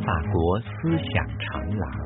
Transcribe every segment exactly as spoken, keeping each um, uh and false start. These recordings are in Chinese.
法国思想长廊。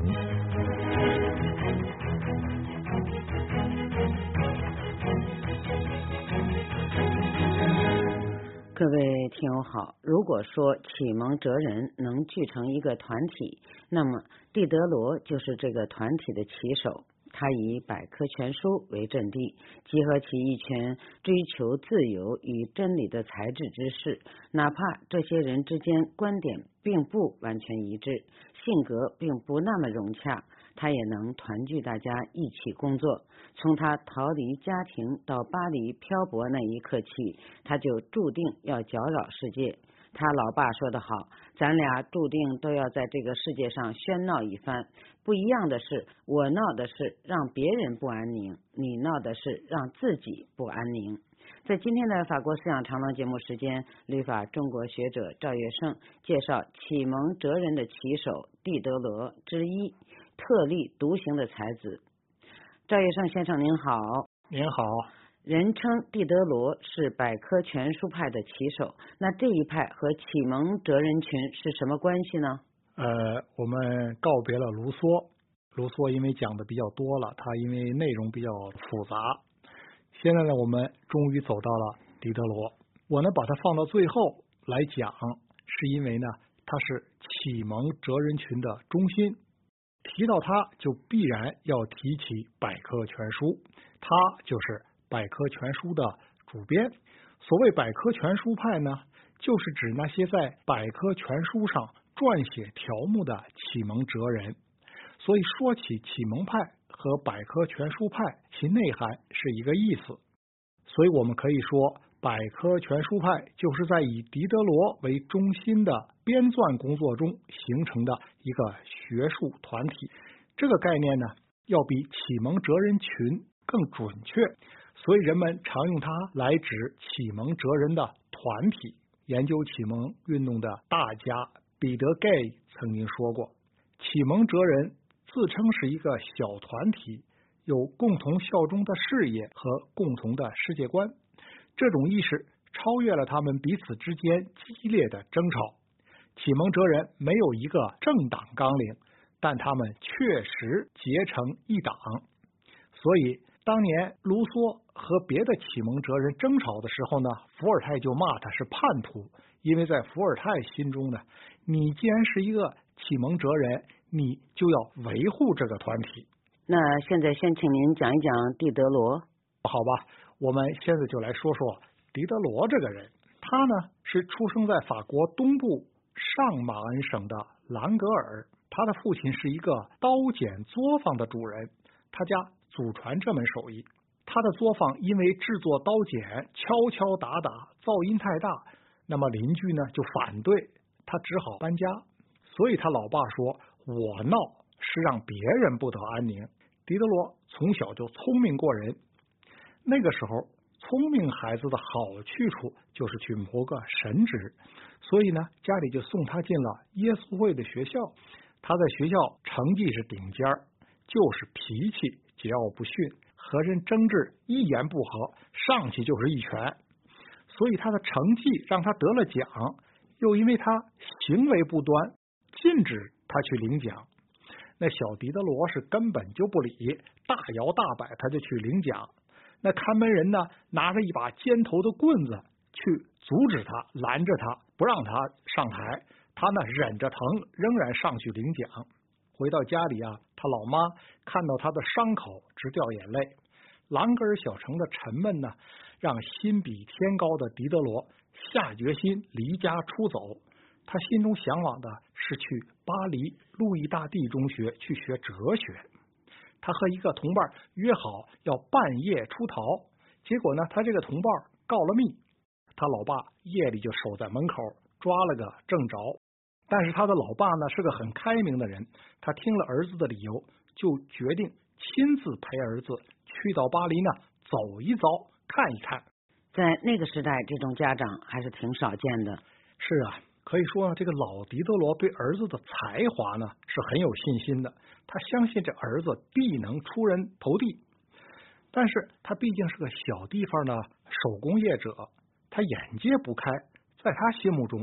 各位听友好，如果说启蒙哲人能聚成一个团体，那么狄德罗就是这个团体的旗手。他以百科全书为阵地，集合起一群追求自由与真理的才智之士，哪怕这些人之间观点并不完全一致，性格并不那么融洽，他也能团聚大家一起工作。从他逃离家庭到巴黎漂泊那一刻起，他就注定要搅扰世界。他老爸说得好，咱俩注定都要在这个世界上喧闹一番。不一样的是，我闹的是让别人不安宁，你闹的是让自己不安宁。在今天的法国思想长廊节目时间，律法中国学者赵月胜介绍启蒙哲人的旗手狄德罗之一，特立独行的才子。赵月胜先生您好。 您好。 人称狄德罗是百科全书派的旗手，那这一派和启蒙哲人群是什么关系呢？ 呃，我们告别了卢梭，卢梭因为讲的比较多了，他因为内容比较复杂。现在呢，我们终于走到了狄德罗。我呢把它放到最后来讲，是因为呢，他是启蒙哲人群的中心。提到他，就必然要提起百科全书，他就是百科全书的主编。所谓百科全书派呢，就是指那些在百科全书上撰写条目的启蒙哲人。所以说起启蒙派和百科全书派，其内涵是一个意思。所以我们可以说，百科全书派就是在以狄德罗为中心的编纂工作中形成的一个学术团体。这个概念呢，要比启蒙哲人群更准确，所以人们常用它来指启蒙哲人的团体。研究启蒙运动的大家彼得盖曾经说过，启蒙哲人自称是一个小团体，有共同效忠的事业和共同的世界观。这种意识超越了他们彼此之间激烈的争吵。启蒙哲人没有一个政党纲领，但他们确实结成一党。所以当年卢梭和别的启蒙哲人争吵的时候呢，伏尔泰就骂他是叛徒，因为在伏尔泰心中呢，你既然是一个启蒙哲人，你就要维护这个团体。 那现在先请您讲一讲狄德罗。 好吧，我们现在就来说说狄德罗这个人。他呢是出生在法国东部上马恩省的兰格尔，他的父亲是一个刀剪作坊的主人，他家祖传这门手艺。他的作坊因为制作刀剪敲敲打打，噪音太大，那么邻居呢就反对，他只好搬家。所以他老爸说，我闹是让别人不得安宁。狄德罗从小就聪明过人，那个时候聪明孩子的好去处就是去谋个神职，所以呢家里就送他进了耶稣会的学校。他在学校成绩是顶尖，就是脾气桀骜不驯，和人争执一言不合上去就是一拳。所以他的成绩让他得了奖，又因为他行为不端，禁止他去领奖。那小狄德罗是根本就不理，大摇大摆他就去领奖。那看门人呢，拿着一把尖头的棍子去阻止他，拦着他，不让他上台。他呢忍着疼，仍然上去领奖。回到家里啊，他老妈看到他的伤口直掉眼泪。兰格尔小城的沉闷呢，让心比天高的狄德罗下决心离家出走。他心中向往的是去巴黎路易大帝中学去学哲学。他和一个同伴约好要半夜出逃，结果呢，他这个同伴告了密，他老爸夜里就守在门口抓了个正着。但是他的老爸呢是个很开明的人，他听了儿子的理由，就决定亲自陪儿子去到巴黎呢走一遭看一看。 在那个时代，这种家长还是挺少见的。 是啊，可以说这个老狄德罗对儿子的才华呢是很有信心的，他相信这儿子必能出人头地。但是他毕竟是个小地方的手工业者，他眼界不开，在他心目中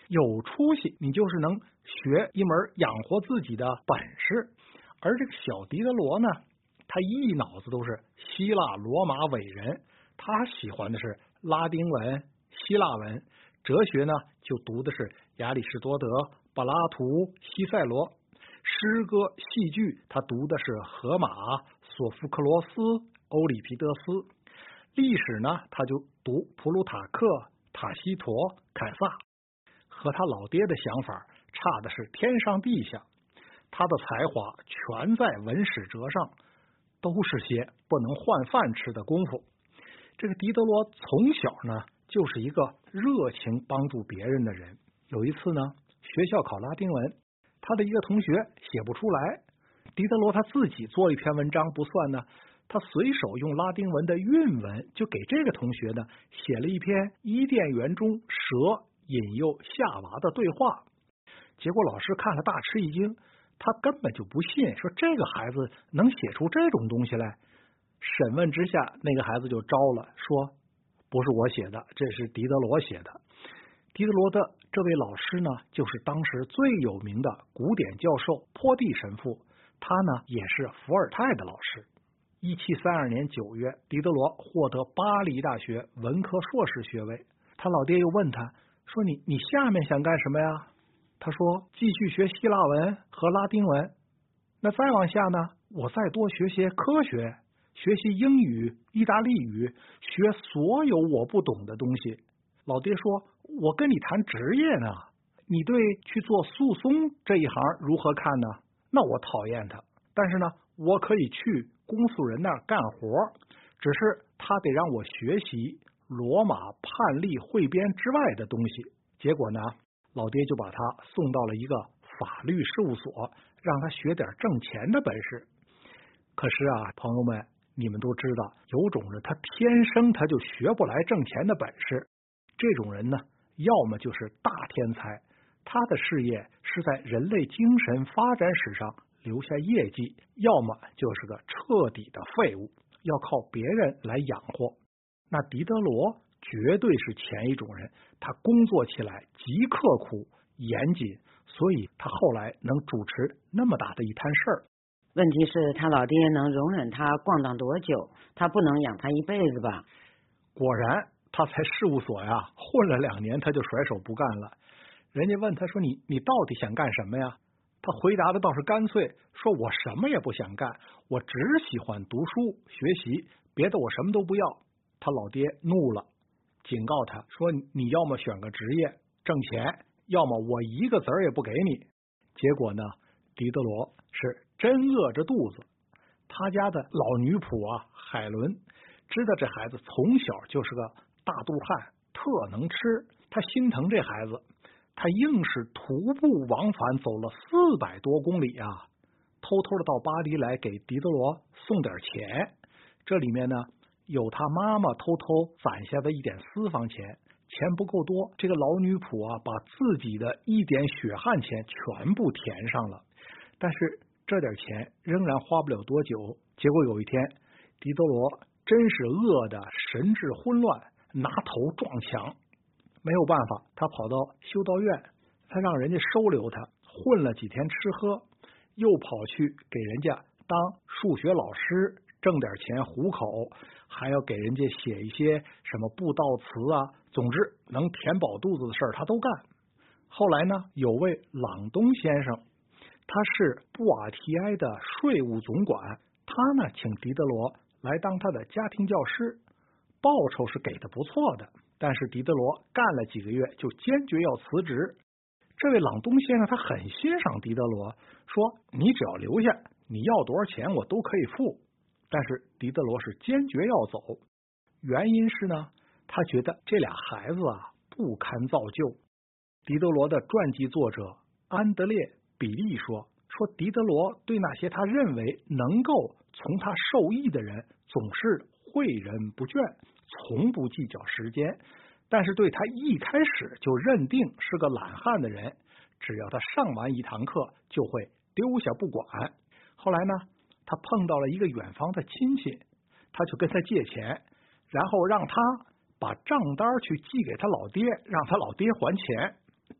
有出息，你就是能学一门养活自己的本事。而这个小狄德罗呢，他一脑子都是希腊罗马伟人，他喜欢的是拉丁文、希腊文，哲学呢就读的是亚里士多德、柏拉图、西塞罗，诗歌、戏剧他读的是荷马、索福克罗斯、欧里庇得斯，历史呢他就读普鲁塔克、塔西佗、凯撒，和他老爹的想法差的是天上地下。他的才华全在文史哲上，都是些不能换饭吃的功夫。这个狄德罗从小呢就是一个热情帮助别人的人。有一次呢，学校考拉丁文，他的一个同学写不出来，狄德罗他自己做一篇文章不算呢，他随手用拉丁文的韵文就给这个同学呢写了一篇伊甸园中蛇引诱夏娃的对话。结果老师看了大吃一惊，他根本就不信，说这个孩子能写出这种东西来。审问之下，那个孩子就招了，说不是我写的，这是狄德罗写的。狄德罗的这位老师呢，就是当时最有名的古典教授坡地神父，他呢也是伏尔泰的老师。一七三二年九月，狄德罗获得巴黎大学文科硕士学位。他老爹又问他说，你你下面想干什么呀？他说继续学希腊文和拉丁文，那再往下呢，我再多学些科学，学习英语、意大利语，学所有我不懂的东西。老爹说，我跟你谈职业呢，你对去做诉讼这一行如何看呢？那我讨厌他，但是呢，我可以去公诉人那儿干活，只是他得让我学习罗马判例汇编之外的东西。结果呢，老爹就把他送到了一个法律事务所，让他学点挣钱的本事。可是啊，朋友们，你们都知道，有种人他天生他就学不来挣钱的本事。这种人呢，要么就是大天才，他的事业是在人类精神发展史上留下业绩，要么就是个彻底的废物，要靠别人来养活。那狄德罗绝对是前一种人，他工作起来极刻苦严谨，所以他后来能主持那么大的一摊事儿。 问题是，他老爹能容忍他逛荡多久？他不能养他一辈子吧？ 果然，他在事务所呀混了两年，他就甩手不干了。人家问他说，你你到底想干什么呀？他回答的倒是干脆，说我什么也不想干，我只喜欢读书学习，别的我什么都不要。他老爹怒了，警告他说，你要么选个职业挣钱，要么我一个子儿也不给你。结果呢，狄德罗是真饿着肚子。他家的老女仆啊海伦知道这孩子从小就是个大肚汉，特能吃，他心疼这孩子，他硬是徒步往返走了四百多公里啊，偷偷的到巴黎来给狄德罗送点钱。这里面呢，有他妈妈偷偷攒下的一点私房钱，钱不够多，这个老女仆啊把自己的一点血汗钱全部填上了，但是这点钱仍然花不了多久。结果有一天，狄德罗真是饿得神志混乱，拿头撞墙。没有办法，他跑到修道院，他让人家收留他，混了几天吃喝，又跑去给人家当数学老师，挣点钱糊口，还要给人家写一些什么布道词啊，总之能填饱肚子的事儿他都干。后来呢，有位朗东先生，他是布瓦提埃的税务总管，他呢请狄德罗来当他的家庭教师，报酬是给的不错的，但是狄德罗干了几个月就坚决要辞职。这位朗东先生他很欣赏狄德罗，说你只要留下，你要多少钱我都可以付。但是狄德罗是坚决要走，原因是呢，他觉得这俩孩子啊不堪造就。狄德罗的传记作者安德烈·比利说，说狄德罗对那些他认为能够从他受益的人总是诲人不倦，从不计较时间，但是对他一开始就认定是个懒汉的人，只要他上完一堂课就会丢下不管。后来呢，他碰到了一个远房的亲戚，他就跟他借钱，然后让他把账单去寄给他老爹，让他老爹还钱。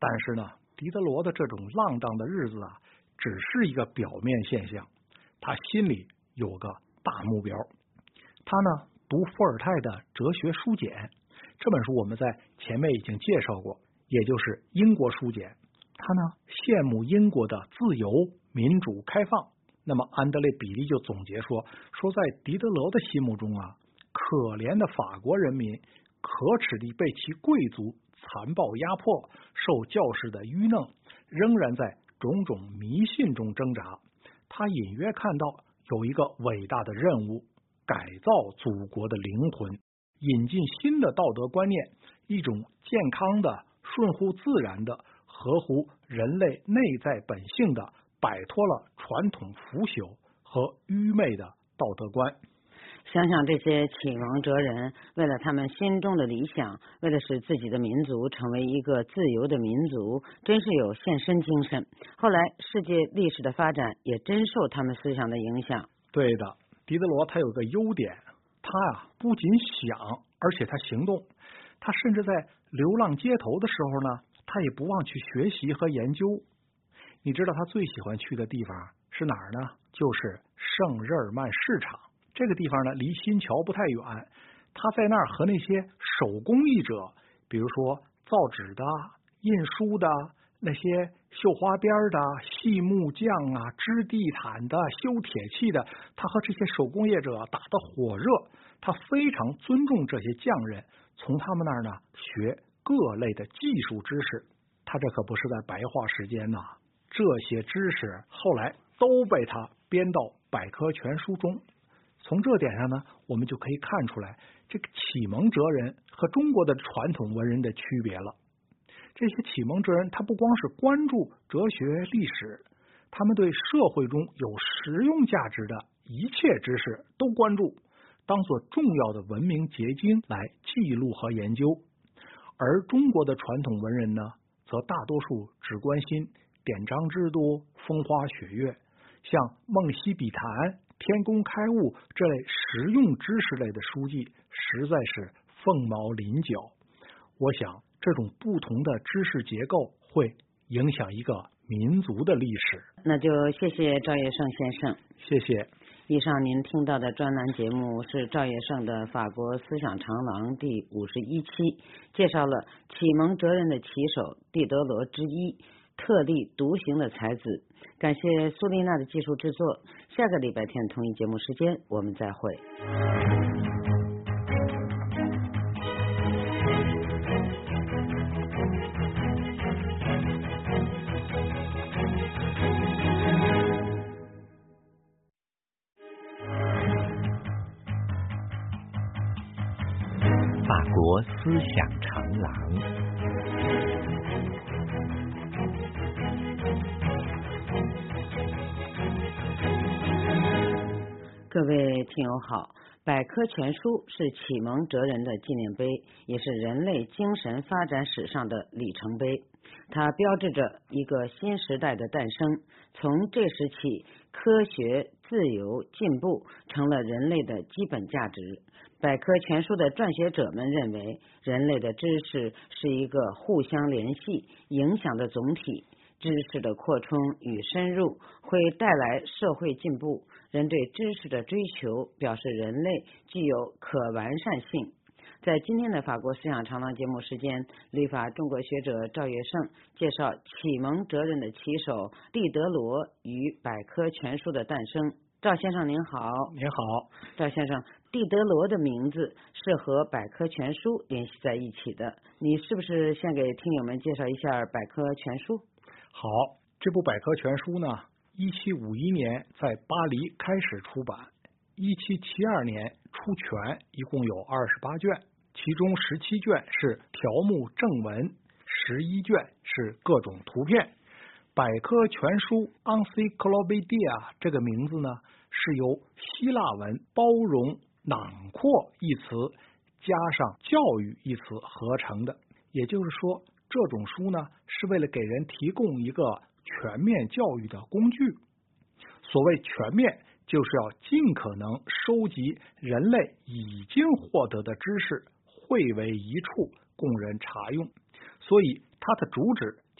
但是呢，狄德罗的这种浪荡的日子啊，只是一个表面现象，他心里有个大目标。他呢，读伏尔泰的《哲学书简》这本书，我们在前面已经介绍过，也就是英国书简。他呢，羡慕英国的自由、民主、开放。那么安德烈·比利就总结说，说在狄德罗的心目中啊，可怜的法国人民可耻地被其贵族残暴压迫，受教士的愚弄，仍然在种种迷信中挣扎。他隐约看到有一个伟大的任务，改造祖国的灵魂，引进新的道德观念，一种健康的、顺乎自然的、合乎人类内在本性的，摆脱了传统腐朽和愚昧的道德观。 想想这些启蒙哲人，为了他们心中的理想，为了使自己的民族成为一个自由的民族，真是有献身精神。后来世界历史的发展也真受他们思想的影响。 对的，狄德罗他有个优点，他啊不仅想，而且他行动。他甚至在流浪街头的时候呢，他也不忘去学习和研究。你知道他最喜欢去的地方是哪儿呢？就是圣日耳曼市场。这个地方呢，离新桥不太远。他在那儿和那些手工艺者，比如说造纸的、印书的、那些绣花边的、细木匠啊、织地毯的、修铁器的，他和这些手工业者打得火热。他非常尊重这些匠人，从他们那儿呢学各类的技术知识。他这可不是在白话时间呐，这些知识后来都被他编到百科全书中。从这点上呢，我们就可以看出来这个启蒙哲人和中国的传统文人的区别了。这些启蒙哲人他不光是关注哲学历史，他们对社会中有实用价值的一切知识都关注，当作重要的文明结晶来记录和研究。而中国的传统文人呢，则大多数只关心典章制度、风花雪月，像梦溪笔谈、天工开物这类实用知识类的书籍实在是凤毛麟角。我想这种不同的知识结构会影响一个民族的历史。 那就谢谢赵业胜先生。 谢谢。 以上您听到的专栏节目是赵业胜的《法国思想长廊》第五十一期，介绍了启蒙哲人的旗手狄德罗之一，特立独行的才子。感谢苏丽娜的技术制作。下个礼拜天同一节目时间我们再会。 法国思想长廊。 各位听友好，百科全书是启蒙哲人的纪念碑，也是人类精神发展史上的里程碑。它标志着一个新时代的诞生。从这时起，科学、自由、进步成了人类的基本价值。百科全书的撰写者们认为，人类的知识是一个互相联系、影响的总体。知识的扩充与深入会带来社会进步。人对知识的追求表示人类具有可完善性。在今天的法国思想长廊节目时间，旅法中国学者赵业胜介绍启蒙哲人的旗手狄德罗与百科全书的诞生。赵先生您好。 您好。 赵先生，狄德罗的名字是和百科全书联系在一起的，你是不是先给听友们介绍一下百科全书？ 好，这部百科全书呢，一七五一年在巴黎开始出版，一七七二年出全，一共有二十八卷，其中十七卷是条目正文，十一卷是各种图片。百科全书 Encyclopedia 这个名字呢，是由希腊文包容、囊括一词加上教育一词合成的。也就是说，这种书呢，是为了给人提供一个全面教育的工具。所谓全面，就是要尽可能收集人类已经获得的知识，汇为一处，供人查用。所以它的主旨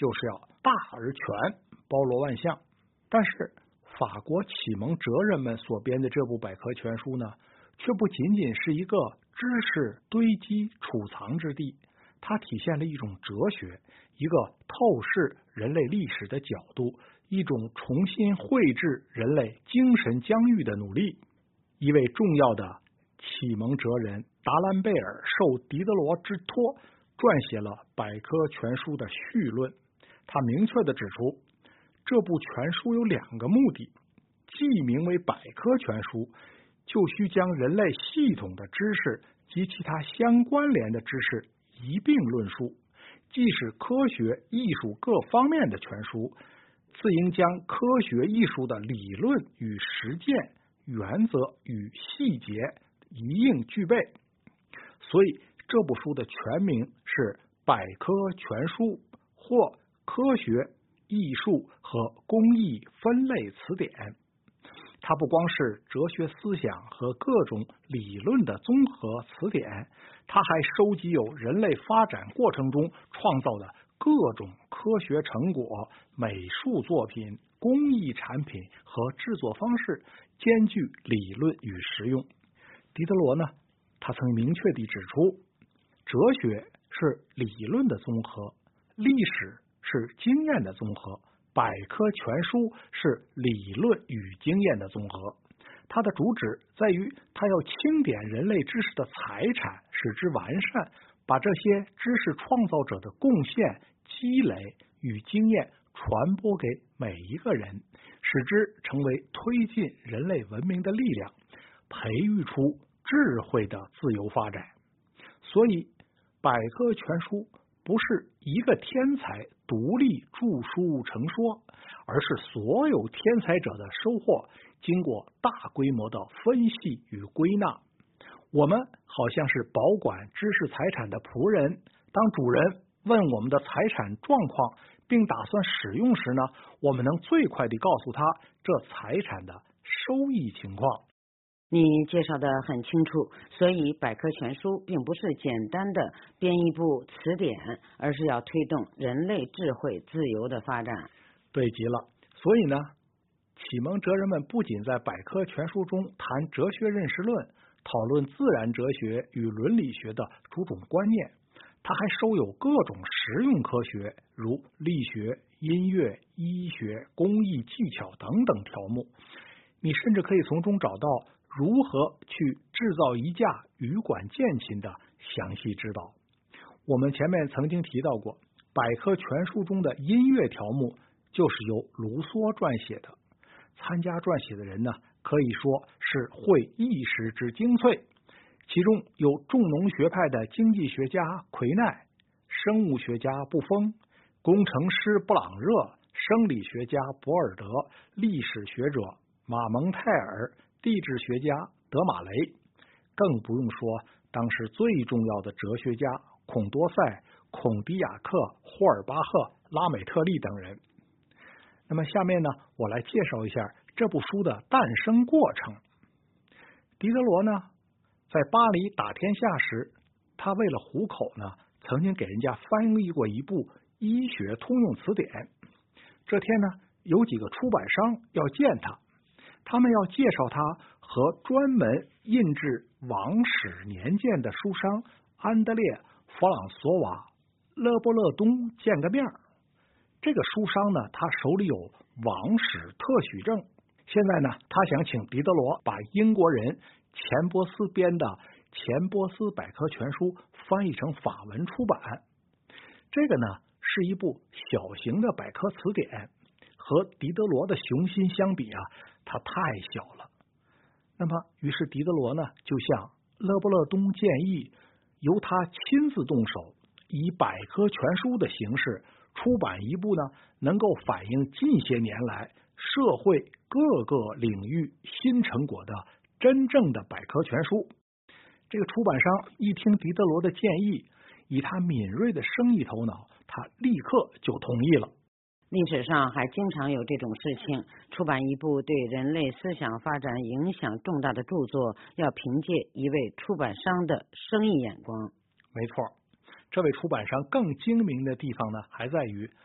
就是要大而全，包罗万象。但是法国启蒙哲人们所编的这部百科全书呢，却不仅仅是一个知识堆积储藏之地，它体现了一种哲学，一个透视人类历史的角度，一种重新绘制人类精神疆域的努力。一位重要的启蒙哲人达兰贝尔受狄德罗之托，撰写了百科全书的序论。他明确地指出，这部全书有两个目的，既名为百科全书，就需将人类系统的知识及其他相关联的知识一并论述，既是科学艺术各方面的全书，自应将科学艺术的理论与实践、原则与细节一应具备。所以这部书的全名是百科全书或科学艺术和工艺分类词典。它不光是哲学思想和各种理论的综合词典，它还收集有人类发展过程中创造的各种科学成果、美术作品、工艺产品和制作方式，兼具理论与实用。狄德罗呢，他曾明确地指出，哲学是理论的综合，历史是经验的综合，百科全书是理论与经验的综合。它的主旨在于，它要清点人类知识的财产，使之完善，把这些知识创造者的贡献、积累与经验传播给每一个人，使之成为推进人类文明的力量，培育出智慧的自由发展。所以百科全书不是一个天才独立著书成说，而是所有天才者的收获，经过大规模的分析与归纳。我们好像是保管知识财产的仆人，当主人问我们的财产状况并打算使用时呢，我们能最快地告诉他这财产的收益情况。 你介绍的很清楚，所以百科全书并不是简单的编一部词典，而是要推动人类智慧自由的发展。 对极了。所以呢，启蒙哲人们不仅在百科全书中谈哲学认识论，讨论自然哲学与伦理学的诸种观念，他还收有各种实用科学，如力学、音乐、医学、工艺技巧等等条目。你甚至可以从中找到如何去制造一架羽管键琴的详细指导。我们前面曾经提到过，百科全书中的音乐条目就是由卢梭撰写的。参加撰写的人呢，可以说是会一时之精粹。其中有重农学派的经济学家奎奈、生物学家布丰、工程师布朗热、生理学家博尔德、历史学者马蒙泰尔、地质学家德马雷，更不用说当时最重要的哲学家孔多塞、孔迪亚克、霍尔巴赫、拉美特利等人。那么下面呢，我来介绍一下这部书的诞生过程。狄德罗呢，在巴黎打天下时，他为了糊口呢，曾经给人家翻译过一部医学通用词典。这天呢，有几个出版商要见他，他们要介绍他和专门印制王室年鉴的书商安德烈·弗朗索瓦·勒波勒东见个面。这个书商呢，他手里有王室特许证。现在呢，他想请狄德罗把英国人钱伯斯编的《钱伯斯百科全书》翻译成法文出版。这个呢，是一部小型的百科词典，和狄德罗的雄心相比啊，它太小了。那么，于是狄德罗呢，就向勒波勒东建议，由他亲自动手，以百科全书的形式出版一部呢，能够反映近些年来社会各个领域新成果的真正的百科全书。这个出版商一听狄德罗的建议，以他敏锐的生意头脑，他立刻就同意了。 历史上还经常有这种事情，出版一部对人类思想发展影响重大的著作，要凭借一位出版商的生意眼光。 没错，这位出版商更精明的地方呢，还在于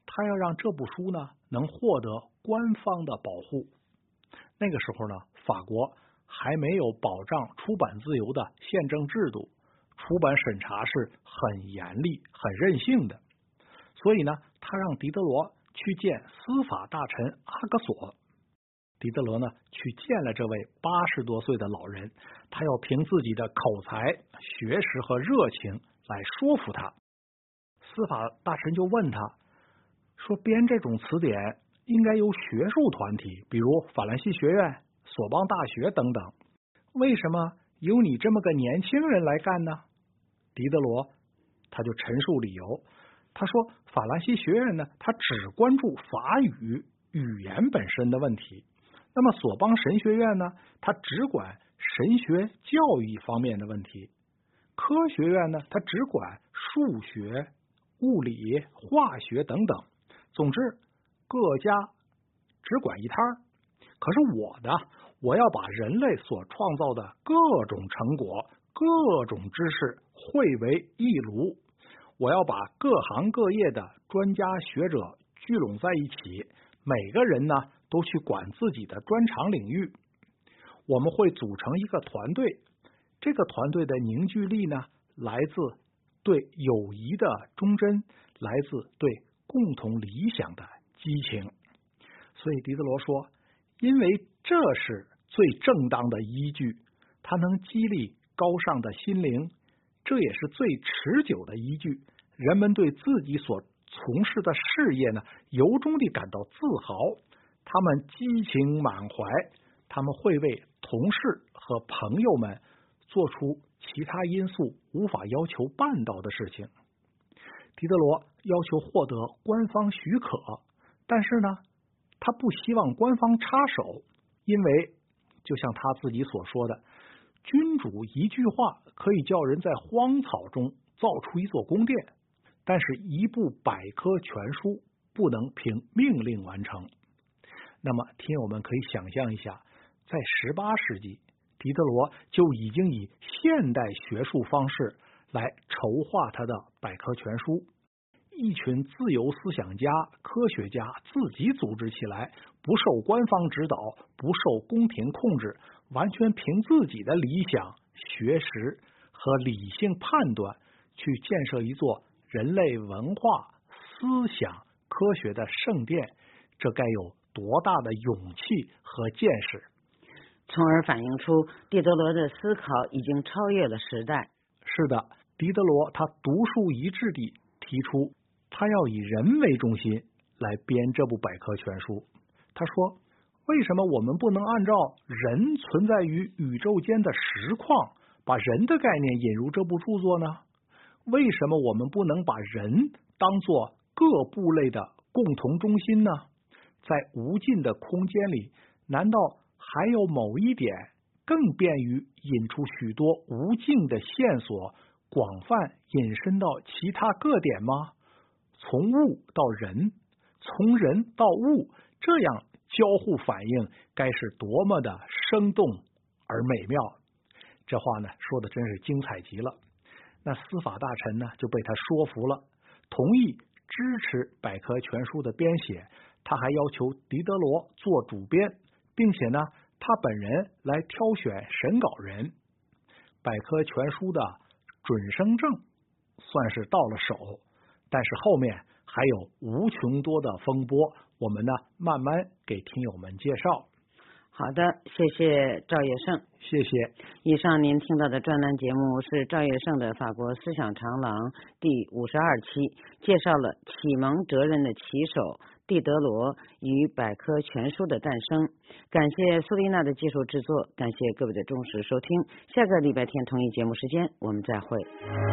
他要让这部书呢能获得官方的保护。那个时候呢，法国还没有保障出版自由的宪政制度，出版审查是很严厉、很任性的。所以呢，他让狄德罗去见司法大臣阿格索。狄德罗呢去见了这位八十多岁的老人，他要凭自己的口才、学识和热情来说服他。司法大臣就问他说，编这种词典应该由学术团体，比如法兰西学院、索邦大学等等，为什么由你这么个年轻人来干呢？狄德罗他就陈述理由，他说法兰西学院呢，他只关注法语语言本身的问题，那么索邦神学院呢，他只管神学教育方面的问题，科学院呢，他只管数学、物理、化学等等，总之各家只管一摊儿。可是我的，我要把人类所创造的各种成果、各种知识汇为一炉，我要把各行各业的专家学者聚拢在一起，每个人呢都去管自己的专长领域。我们会组成一个团队，这个团队的凝聚力呢，来自对友谊的忠贞，来自对共同理想的激情。所以狄德罗说，因为这是最正当的依据，它能激励高尚的心灵，这也是最持久的依据。人们对自己所从事的事业呢，由衷地感到自豪，他们激情满怀，他们会为同事和朋友们做出其他因素无法要求办到的事情。狄德罗要求获得官方许可，但是呢，他不希望官方插手，因为就像他自己所说的，君主一句话可以叫人在荒草中造出一座宫殿，但是一部百科全书不能凭命令完成。那么听友们可以想象一下，在十八世纪，狄德罗就已经以现代学术方式来筹划他的百科全书，一群自由思想家、科学家自己组织起来，不受官方指导，不受宫廷控制，完全凭自己的理想、学识和理性判断，去建设一座人类文化、思想、科学的圣殿，这该有多大的勇气和见识！ 从而反映出狄德罗的思考已经超越了时代。 是的，狄德罗他独树一帜地提出，他要以人为中心来编这部百科全书。他说，为什么我们不能按照人存在于宇宙间的实况，把人的概念引入这部著作呢？为什么我们不能把人当作各部类的共同中心呢？在无尽的空间里，难道还有某一点更便于引出许多无尽的线索，广泛引申到其他各点吗？从物到人，从人到物，这样交互反应该是多么的生动而美妙。这话呢说的真是精彩极了。那司法大臣呢就被他说服了，同意支持百科全书的编写，他还要求狄德罗做主编，并且呢他本人来挑选审稿人。百科全书的准生证算是到了手，但是后面还有无穷多的风波，我们呢慢慢给听友们介绍。 好的，谢谢赵业胜。 谢谢。 以上您听到的专栏节目是赵业胜的《法国思想长廊》第五十二期，介绍了启蒙哲人的旗手狄德罗与百科全书的诞生。感谢苏丽娜的技术制作，感谢各位的忠实收听。下个礼拜天同一节目时间，我们再会。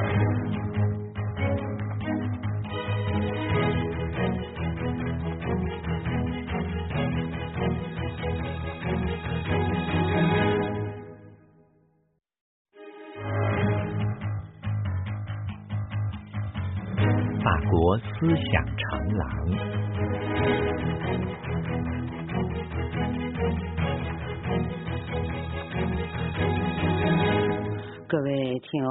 法国思想长廊。 各位听友好，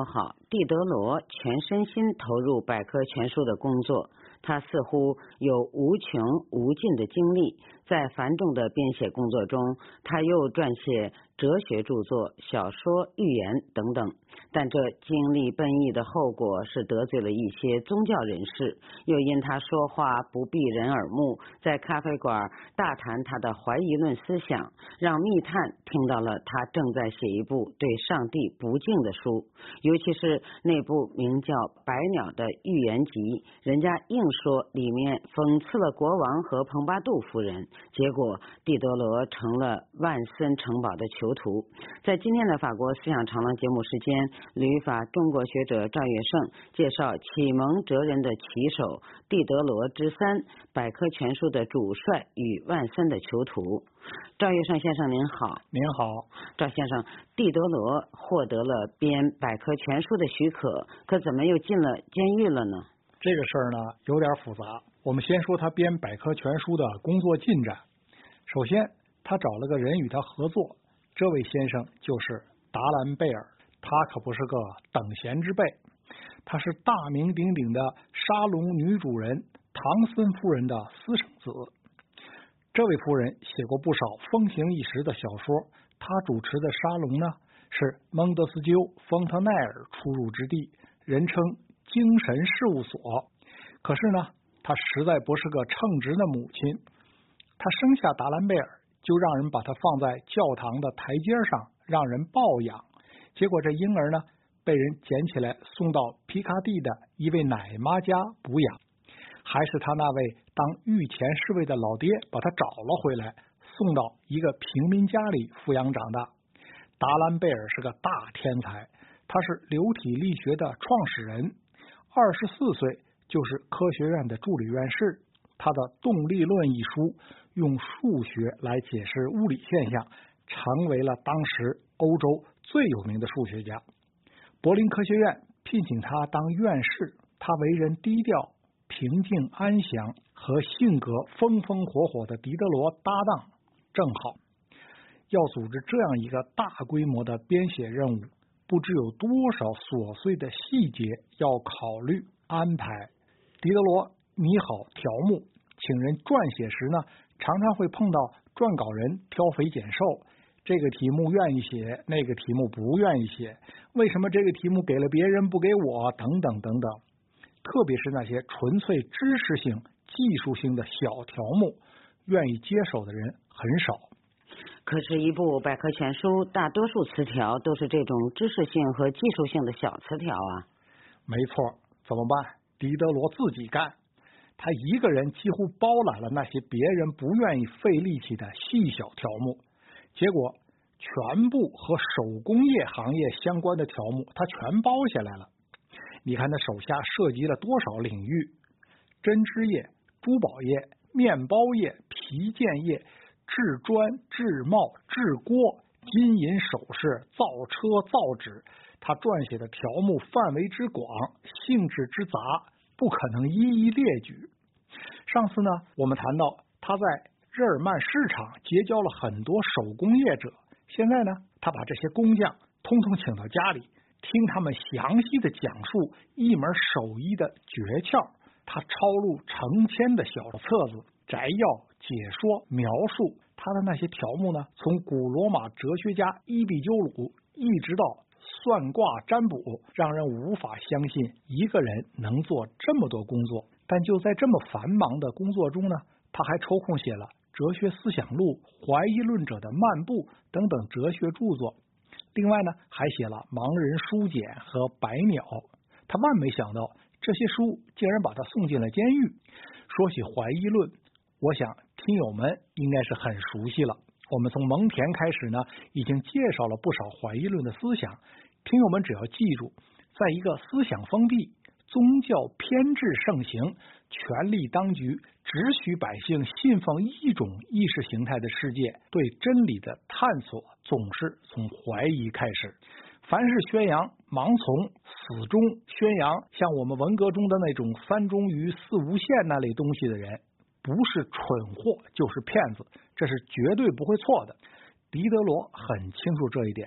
狄德罗全身心投入百科全书的工作，他似乎有无穷无尽的精力，在繁重的编写工作中，他又撰写哲学著作、小说、寓言等等。但这经历奔逸的后果是得罪了一些宗教人士，又因他说话不避人耳目，在咖啡馆大谈他的怀疑论思想，让密探听到了他正在写一部对上帝不敬的书，尤其是那部名叫《百鸟》的寓言集，人家硬说里面讽刺了国王和蓬巴杜夫人，结果狄德罗成了万森城堡的囚徒。在今天的法国思想长廊节目时间，旅法中国学者赵月胜介绍启蒙哲人的旗手狄德罗之三，百科全书的主帅与万森的囚徒。赵月胜先生您好。 您好。 赵先生，狄德罗获得了编百科全书的许可，可怎么又进了监狱了呢？ 这个事儿呢有点复杂，我们先说他编百科全书的工作进展。首先，他找了个人与他合作，这位先生就是达兰贝尔，他可不是个等闲之辈，他是大名鼎鼎的沙龙女主人唐森夫人的私生子。这位夫人写过不少风行一时的小说，她主持的沙龙呢是蒙德斯鸠、丰特奈尔出入之地，人称精神事务所。可是呢，她实在不是个称职的母亲，她生下达兰贝尔就让人把他放在教堂的台阶上让人抱养，结果这婴儿呢被人捡起来送到皮卡蒂的一位奶妈家补养，还是他那位当御前侍卫的老爹把他找了回来，送到一个平民家里抚养长大。达兰贝尔是个大天才，他是流体力学的创始人，二十四岁就是科学院的助理院士。他的《动力论》一书用数学来解释物理现象，成为了当时欧洲最有名的数学家。柏林科学院聘请他当院士，他为人低调、平静安详，和性格风风火火的狄德罗搭档正好。要组织这样一个大规模的编写任务，不知有多少琐碎的细节要考虑安排。狄德罗拟好条目，请人撰写时呢，常常会碰到撰稿人挑肥拣瘦，这个题目愿意写，那个题目不愿意写，为什么这个题目给了别人不给我，等等等等。特别是那些纯粹知识性、技术性的小条目，愿意接手的人很少。 可是，一部百科全书大多数词条都是这种知识性和技术性的小词条啊。 没错，怎么办？狄德罗自己干，他一个人几乎包揽了那些别人不愿意费力气的细小条目，结果全部和手工业行业相关的条目他全包下来了。你看他手下涉及了多少领域：针织业、珠宝业、面包业、皮件业、制砖、制帽、制锅、金银首饰、造车、造纸。他撰写的条目范围之广，性质之杂，不可能一一列举。上次呢，我们谈到他在日耳曼市场结交了很多手工业者，现在呢，他把这些工匠通通请到家里，听他们详细的讲述一门手艺的诀窍。他抄录成千的小册子，摘要、解说、描述他的那些条目呢，从古罗马哲学家伊壁鸠鲁一直到算卦占卜，让人无法相信一个人能做这么多工作。但就在这么繁忙的工作中呢，他还抽空写了《哲学思想录》《怀疑论者的漫步》等等哲学著作。另外呢，还写了《盲人书简》和《百鸟》。他万没想到，这些书竟然把他送进了监狱。说起怀疑论，我想听友们应该是很熟悉了。我们从蒙田开始呢，已经介绍了不少怀疑论的思想。听友们只要记住，在一个思想封闭、宗教偏执盛行、权力当局只许百姓信奉一种意识形态的世界，对真理的探索总是从怀疑开始。凡是宣扬盲从、死忠，宣扬像我们文革中的那种三忠于四无限那类东西的人，不是蠢货就是骗子，这是绝对不会错的。狄德罗很清楚这一点，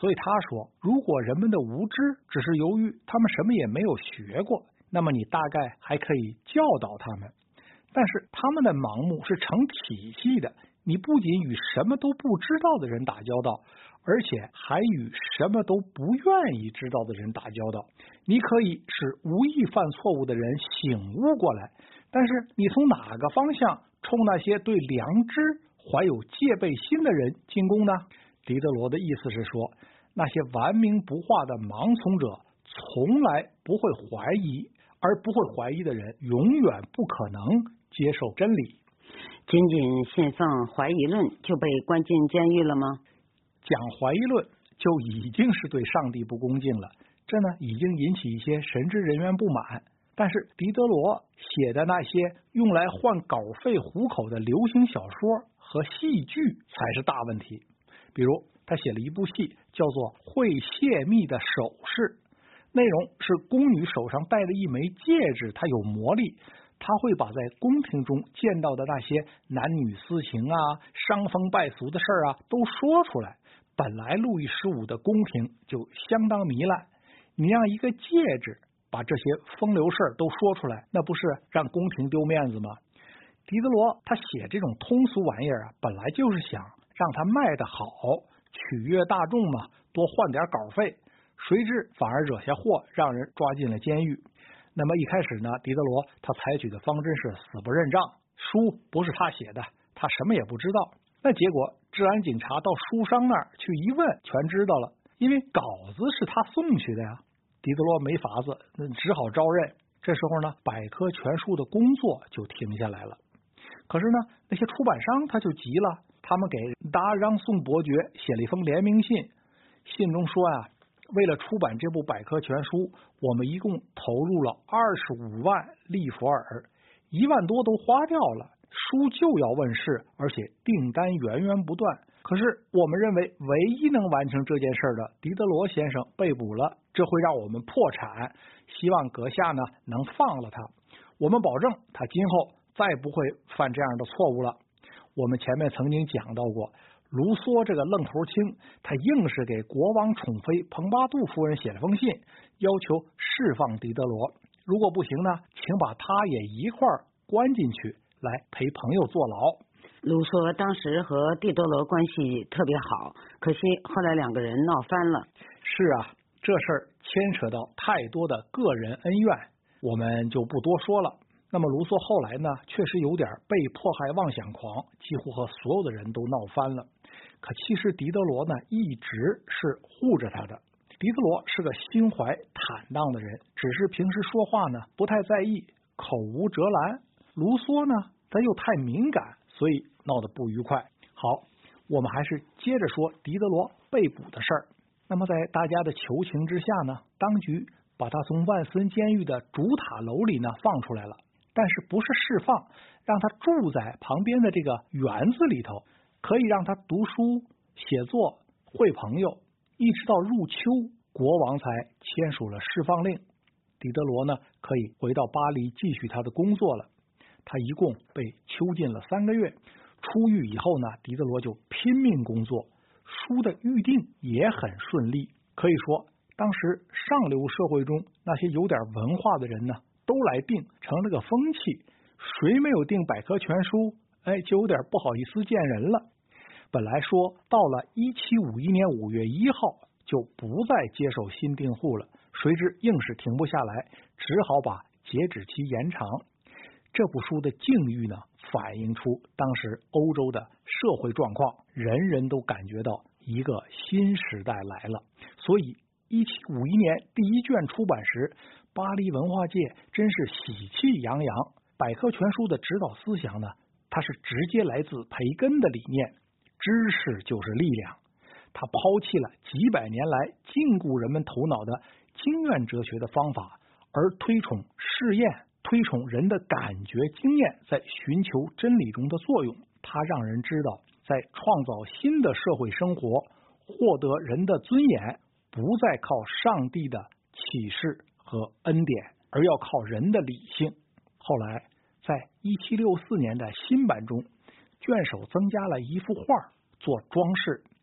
所以他说，如果人们的无知只是由于他们什么也没有学过，那么你大概还可以教导他们。但是他们的盲目是成体系的，你不仅与什么都不知道的人打交道，而且还与什么都不愿意知道的人打交道。你可以使无意犯错误的人醒悟过来，但是你从哪个方向冲那些对良知怀有戒备心的人进攻呢？狄德罗的意思是说，那些顽冥不化的盲从者从来不会怀疑，而不会怀疑的人永远不可能接受真理。 仅仅信奉怀疑论就被关进监狱了吗？ 讲怀疑论就已经是对上帝不恭敬了，这呢已经引起一些神职人员不满。但是狄德罗写的那些用来换稿费糊口的流行小说和戏剧才是大问题。比如他写了一部戏叫做《会泄密的首饰》，内容是宫女手上戴的一枚戒指，它有魔力，他会把在宫廷中见到的那些男女私情啊、伤风败俗的事儿啊都说出来。本来路易十五的宫廷就相当糜烂，你让一个戒指把这些风流事儿都说出来，那不是让宫廷丢面子吗？狄德罗他写这种通俗玩意儿啊，本来就是想让他卖得好，取悦大众嘛，多换点稿费，谁知反而惹下祸，让人抓进了监狱。那么一开始呢，狄德罗他采取的方针是死不认账，书不是他写的，他什么也不知道。那结果治安警察到书商那儿去一问，全知道了，因为稿子是他送去的呀。狄德罗没法子，只好招认。这时候呢，百科全书的工作就停下来了。可是呢，那些出版商他就急了，他们给达让宋伯爵写了一封联名信，信中说呀，为了出版这部百科全书，我们一共投入了二十五万利弗尔，一万多都花掉了，书就要问世，而且订单源源不断。可是我们认为唯一能完成这件事的狄德罗先生被捕了，这会让我们破产，希望阁下呢能放了他，我们保证他今后再不会犯这样的错误了。我们前面曾经讲到过，卢梭这个愣头青，他硬是给国王宠妃蓬巴杜夫人写了封信，要求释放狄德罗，如果不行呢，请把他也一块儿关进去，来陪朋友坐牢。 卢梭当时和狄德罗关系特别好，可惜后来两个人闹翻了。 是啊，这事儿牵扯到太多的个人恩怨，我们就不多说了。那么卢梭后来呢，确实有点被迫害妄想狂，几乎和所有的人都闹翻了。可其实狄德罗呢，一直是护着他的。狄德罗是个心怀坦荡的人，只是平时说话呢不太在意，口无遮拦。卢梭呢，他又太敏感，所以闹得不愉快。好，我们还是接着说狄德罗被捕的事儿。那么在大家的求情之下呢，当局把他从万森监狱的主塔楼里呢放出来了，但是不是释放，让他住在旁边的这个园子里头，可以让他读书、写作、会朋友，一直到入秋，国王才签署了释放令。狄德罗呢，可以回到巴黎继续他的工作了。他一共被囚禁了三个月，出狱以后呢，狄德罗就拼命工作，书的预定也很顺利。可以说，当时上流社会中那些有点文化的人呢，都来订，成了个风气。谁没有订百科全书，哎，就有点不好意思见人了。本来说到了一七五一年五月一号就不再接受新订户了，谁知硬是停不下来，只好把截止期延长。这部书的境遇呢，反映出当时欧洲的社会状况，人人都感觉到一个新时代来了。所以一七五一年第一卷出版时，巴黎文化界真是喜气洋洋。百科全书的指导思想呢，它是直接来自培根的理念，知识就是力量。他抛弃了几百年来禁锢人们头脑的经验哲学的方法，而推崇试验，推崇人的感觉经验在寻求真理中的作用。他让人知道，在创造新的社会生活，获得人的尊严，不再靠上帝的启示和恩典，而要靠人的理性。后来在一七六四年的新版中，卷首增加了一幅画做装饰，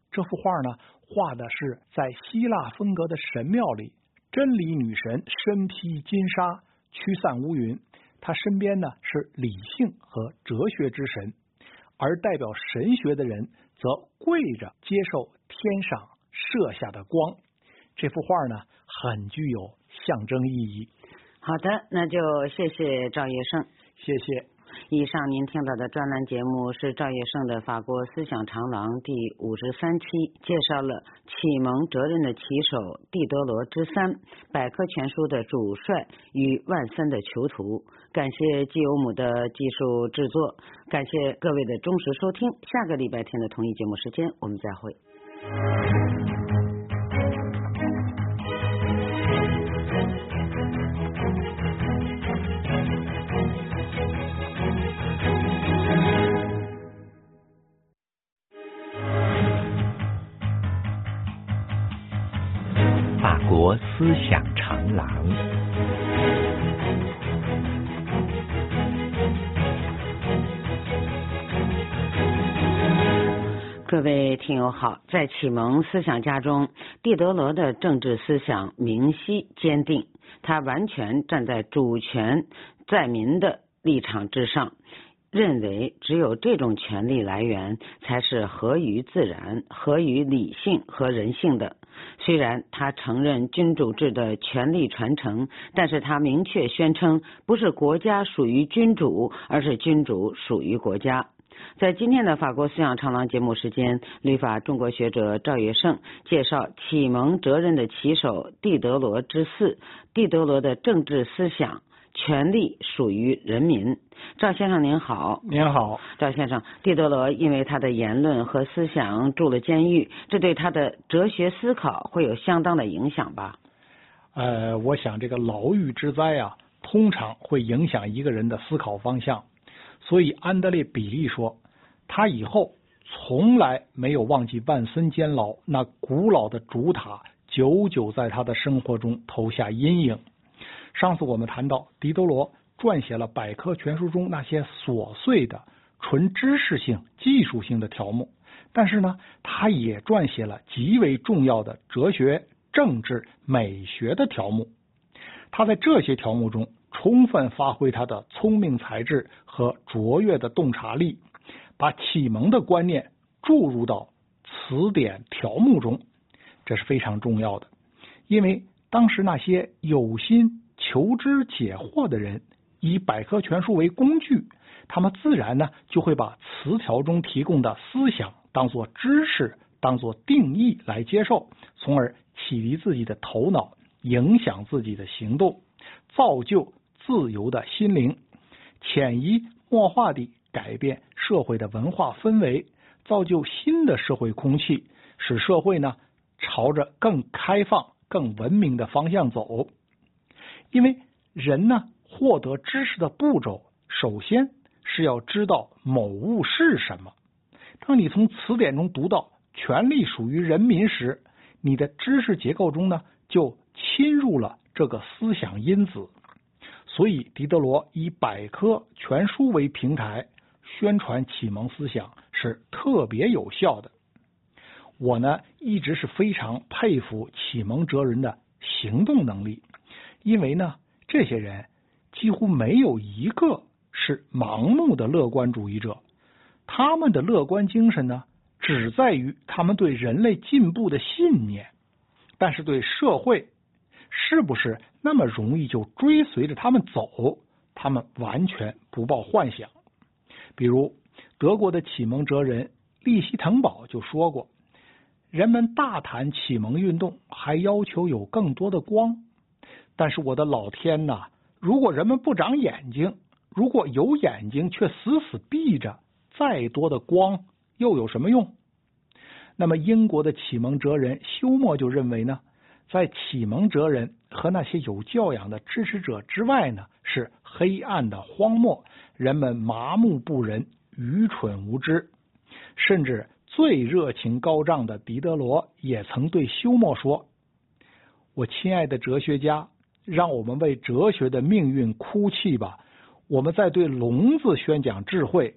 这幅画呢，画的是在希腊风格的神庙里，真理女神身披金纱，驱散乌云，她身边呢是理性和哲学之神，而代表神学的人则跪着接受天上射下的光。这幅画呢，很具有象征意义。 好的，那就谢谢赵业胜。 谢谢。 以上您听到的专栏节目是赵业胜的《法国思想长廊》第五十三期，介绍了启蒙哲人的旗手狄德罗之三，百科全书的主帅与万森的囚徒。感谢基欧姆的技术制作，感谢各位的忠实收听。下个礼拜天的同一节目时间，我们再会。 法国思想长廊。 各位听友好，在启蒙思想家中，狄德罗的政治思想明晰坚定，他完全站在主权在民的立场之上，认为只有这种权力来源才是合于自然、合于理性和人性的。虽然他承认君主制的权力传承，但是他明确宣称，不是国家属于君主，而是君主属于国家。在今天的法国思想长廊节目时间，旅法中国学者赵业胜介绍启蒙哲人的旗手狄德罗之四，狄德罗的政治思想，权力属于人民。赵先生您好。 您好。 赵先生，狄德罗因为他的言论和思想住了监狱，这对他的哲学思考会有相当的影响吧？ 呃，我想这个牢狱之灾啊，通常会影响一个人的思考方向。所以安德烈比利说，他以后从来没有忘记万森监牢那古老的主塔，久久在他的生活中投下阴影。上次我们谈到狄德罗撰写了百科全书中那些琐碎的纯知识性技术性的条目，但是呢，他也撰写了极为重要的哲学、政治、美学的条目。他在这些条目中充分发挥他的聪明才智和卓越的洞察力，把启蒙的观念注入到词典条目中，这是非常重要的。因为当时那些有心求知解惑的人以百科全书为工具，他们自然呢就会把词条中提供的思想当作知识，当作定义来接受，从而启迪自己的头脑，影响自己的行动，造就自由的心灵，潜移默化地改变社会的文化氛围，造就新的社会空气，使社会呢朝着更开放、更文明的方向走。因为人呢获得知识的步骤，首先是要知道某物是什么。当你从词典中读到权力属于人民时，你的知识结构中呢就侵入了这个思想因子。所以狄德罗以百科全书为平台，宣传启蒙思想是特别有效的。我呢一直是非常佩服启蒙哲人的行动能力，因为呢这些人几乎没有一个是盲目的乐观主义者，他们的乐观精神呢只在于他们对人类进步的信念，但是对社会是不是那么容易就追随着他们走，他们完全不抱幻想。比如德国的启蒙哲人利希滕堡就说过，人们大谈启蒙运动，还要求有更多的光，但是我的老天哪，如果人们不长眼睛，如果有眼睛却死死闭着，再多的光又有什么用？那么英国的启蒙哲人休谟就认为呢，在启蒙哲人和那些有教养的支持者之外呢，是黑暗的荒漠，人们麻木不仁，愚蠢无知。甚至最热情高涨的狄德罗也曾对休谟说，我亲爱的哲学家，让我们为哲学的命运哭泣吧，我们在对聋子宣讲智慧，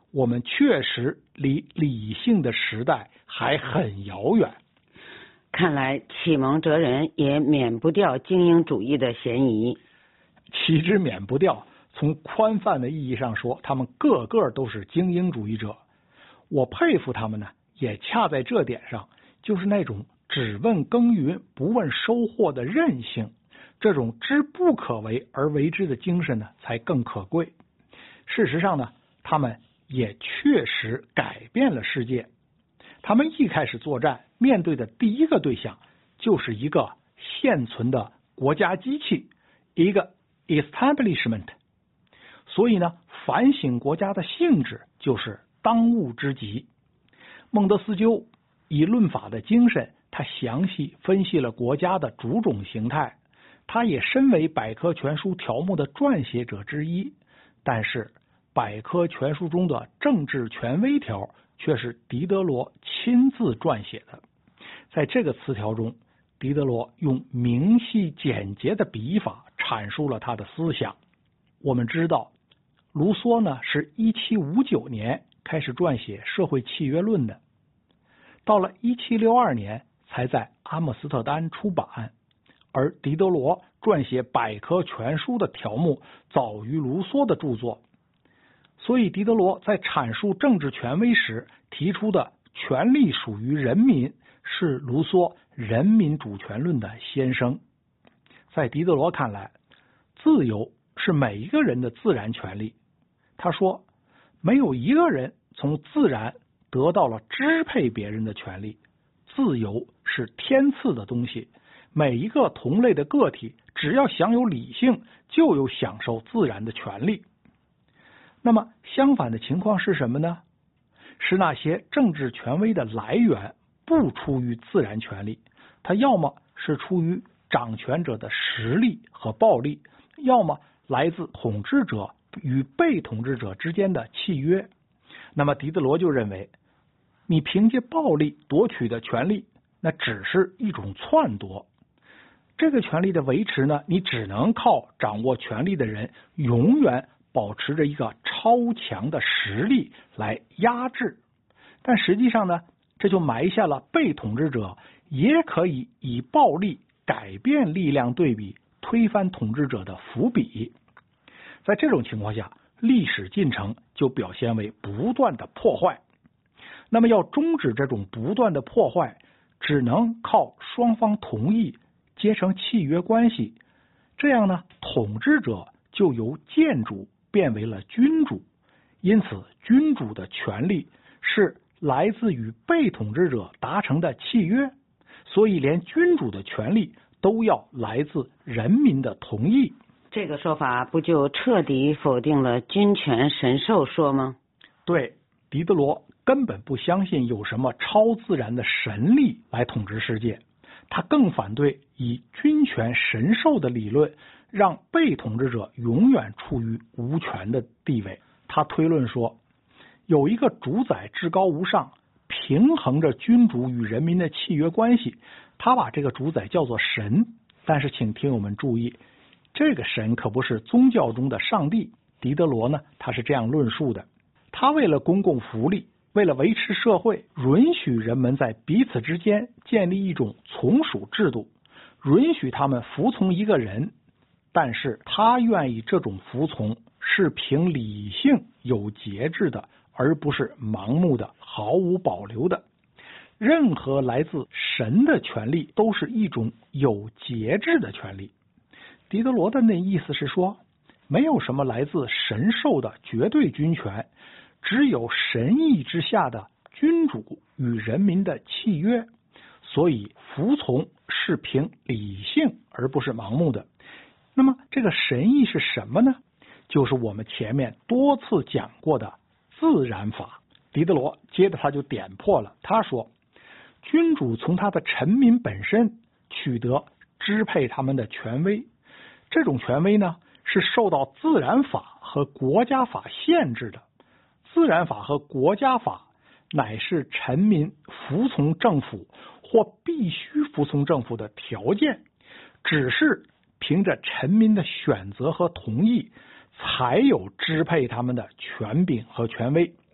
我们确实离理性的时代还很遥远。 看来启蒙哲人也免不掉精英主义的嫌疑。 岂止免不掉，从宽泛的意义上说，他们个个都是精英主义者。我佩服他们呢，也恰在这点上，就是那种只问耕耘不问收获的韧性，这种知不可为而为之的精神呢，才更可贵。事实上呢，他们也确实改变了世界。他们一开始作战，面对的第一个对象就是一个现存的国家机器，一个 establishment。 所以呢，反省国家的性质就是当务之急。孟德斯鸠以论法的精神，他详细分析了国家的主种形态。他也身为百科全书条目的撰写者之一，但是百科全书中的政治权威条却是狄德罗亲自撰写的。在这个词条中，狄德罗用明细简洁的笔法阐述了他的思想。我们知道，卢梭呢是一七五九年开始撰写《社会契约论》的，到了一七六二年才在阿姆斯特丹出版，而狄德罗撰写百科全书的条目早于卢梭的著作。所以狄德罗在阐述政治权威时提出的权力属于人民，是卢梭人民主权论的先声。在狄德罗看来，自由是每一个人的自然权利。他说，没有一个人从自然得到了支配别人的权利，自由是天赐的东西，每一个同类的个体只要享有理性，就有享受自然的权利。那么相反的情况是什么呢？是那些政治权威的来源不出于自然权利，它要么是出于掌权者的实力和暴力，要么来自统治者与被统治者之间的契约。那么狄德罗就认为，你凭借暴力夺取的权利，那只是一种篡夺。这个权利的维持呢，你只能靠掌握权力的人永远保持着一个超强的实力来压制。但实际上呢，这就埋下了被统治者也可以以暴力改变力量对比，推翻统治者的伏笔。在这种情况下，历史进程就表现为不断的破坏。那么要终止这种不断的破坏，只能靠双方同意结成契约关系。这样呢，统治者就由贱主变为了君主，因此君主的权利是来自与被统治者达成的契约，所以连君主的权利都要来自人民的同意。 这个说法不就彻底否定了君权神授说吗？ 对，狄德罗根本不相信有什么超自然的神力来统治世界，他更反对以君权神授的理论让被统治者永远处于无权的地位。他推论说，有一个主宰至高无上，平衡着君主与人民的契约关系，他把这个主宰叫做神。但是请听我们注意，这个神可不是宗教中的上帝。狄德罗呢，他是这样论述的，他为了公共福利，为了维持社会，允许人们在彼此之间建立一种从属制度，允许他们服从一个人，但是他愿意这种服从是凭理性有节制的，而不是盲目的毫无保留的。任何来自神的权利都是一种有节制的权利。狄德罗的那意思是说，没有什么来自神授的绝对君权，只有神意之下的君主与人民的契约，所以服从是凭理性而不是盲目的。那么这个神意是什么呢？就是我们前面多次讲过的自然法。狄德罗接着他就点破了，他说，君主从他的臣民本身取得支配他们的权威，这种权威呢是受到自然法和国家法限制的。自然法和国家法乃是臣民服从政府或必须服从政府的条件，只是凭着臣民的选择和同意，才有支配他们的权柄和权威。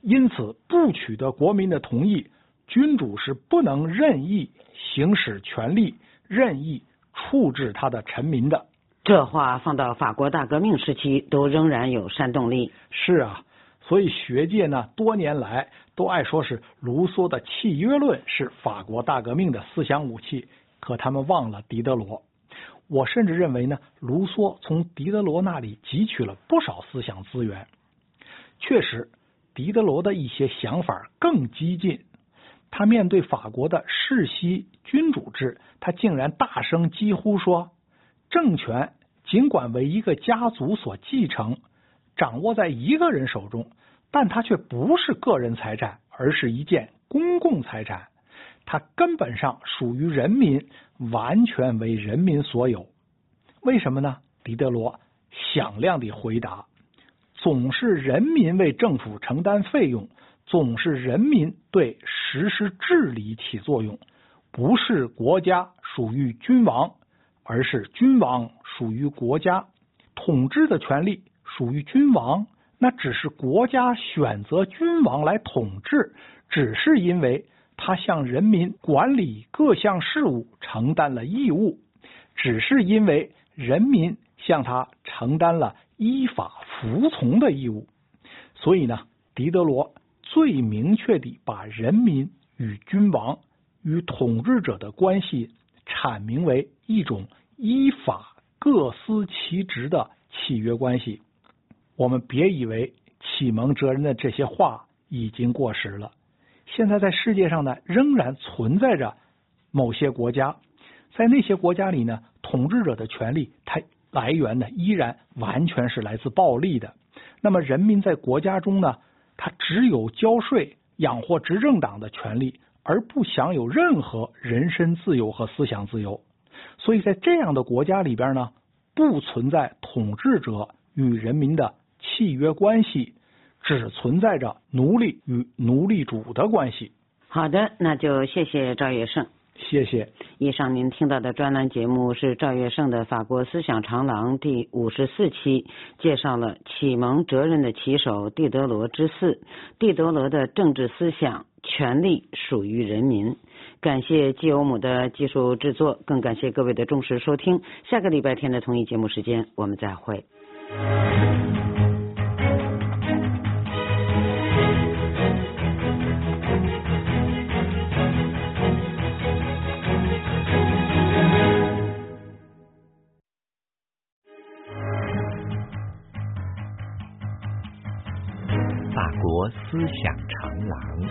因此不取得国民的同意，君主是不能任意行使权力，任意处置他的臣民的。 这话放到法国大革命时期都仍然有煽动力。 是啊，所以学界呢多年来都爱说是卢梭的契约论是法国大革命的思想武器，可他们忘了狄德罗。我甚至认为呢，卢梭从狄德罗那里汲取了不少思想资源。确实，狄德罗的一些想法更激进。他面对法国的世袭君主制，他竟然大声疾呼说，政权尽管为一个家族所继承，掌握在一个人手中，但它却不是个人财产，而是一件公共财产。它根本上属于人民，完全为人民所有。为什么呢？狄德罗响亮地回答，总是人民为政府承担费用，总是人民对实施治理起作用，不是国家属于君王，而是君王属于国家。统治的权利属于君王，那只是国家选择君王来统治，只是因为他向人民管理各项事务承担了义务，只是因为人民向他承担了依法服从的义务。所以呢，狄德罗最明确地把人民与君王与统治者的关系阐明为一种依法各司其职的契约关系。我们别以为启蒙哲人的这些话已经过时了，现在在世界上呢，仍然存在着某些国家，在那些国家里呢，统治者的权利它来源呢，依然完全是来自暴力的。那么人民在国家中呢，他只有交税养活执政党的权利，而不享有任何人身自由和思想自由。所以在这样的国家里边呢，不存在统治者与人民的契约关系，只存在着奴隶与奴隶主的关系。 好的，那就谢谢赵月胜。 谢谢。 以上您听到的专栏节目是赵月胜的《法国思想长廊》第五十四期，介绍了启蒙哲人的旗手狄德罗之四，狄德罗的政治思想，权力属于人民。感谢基欧姆的技术制作，更感谢各位的重视收听。下个礼拜天的同一节目时间，我们再会。 法国思想长廊。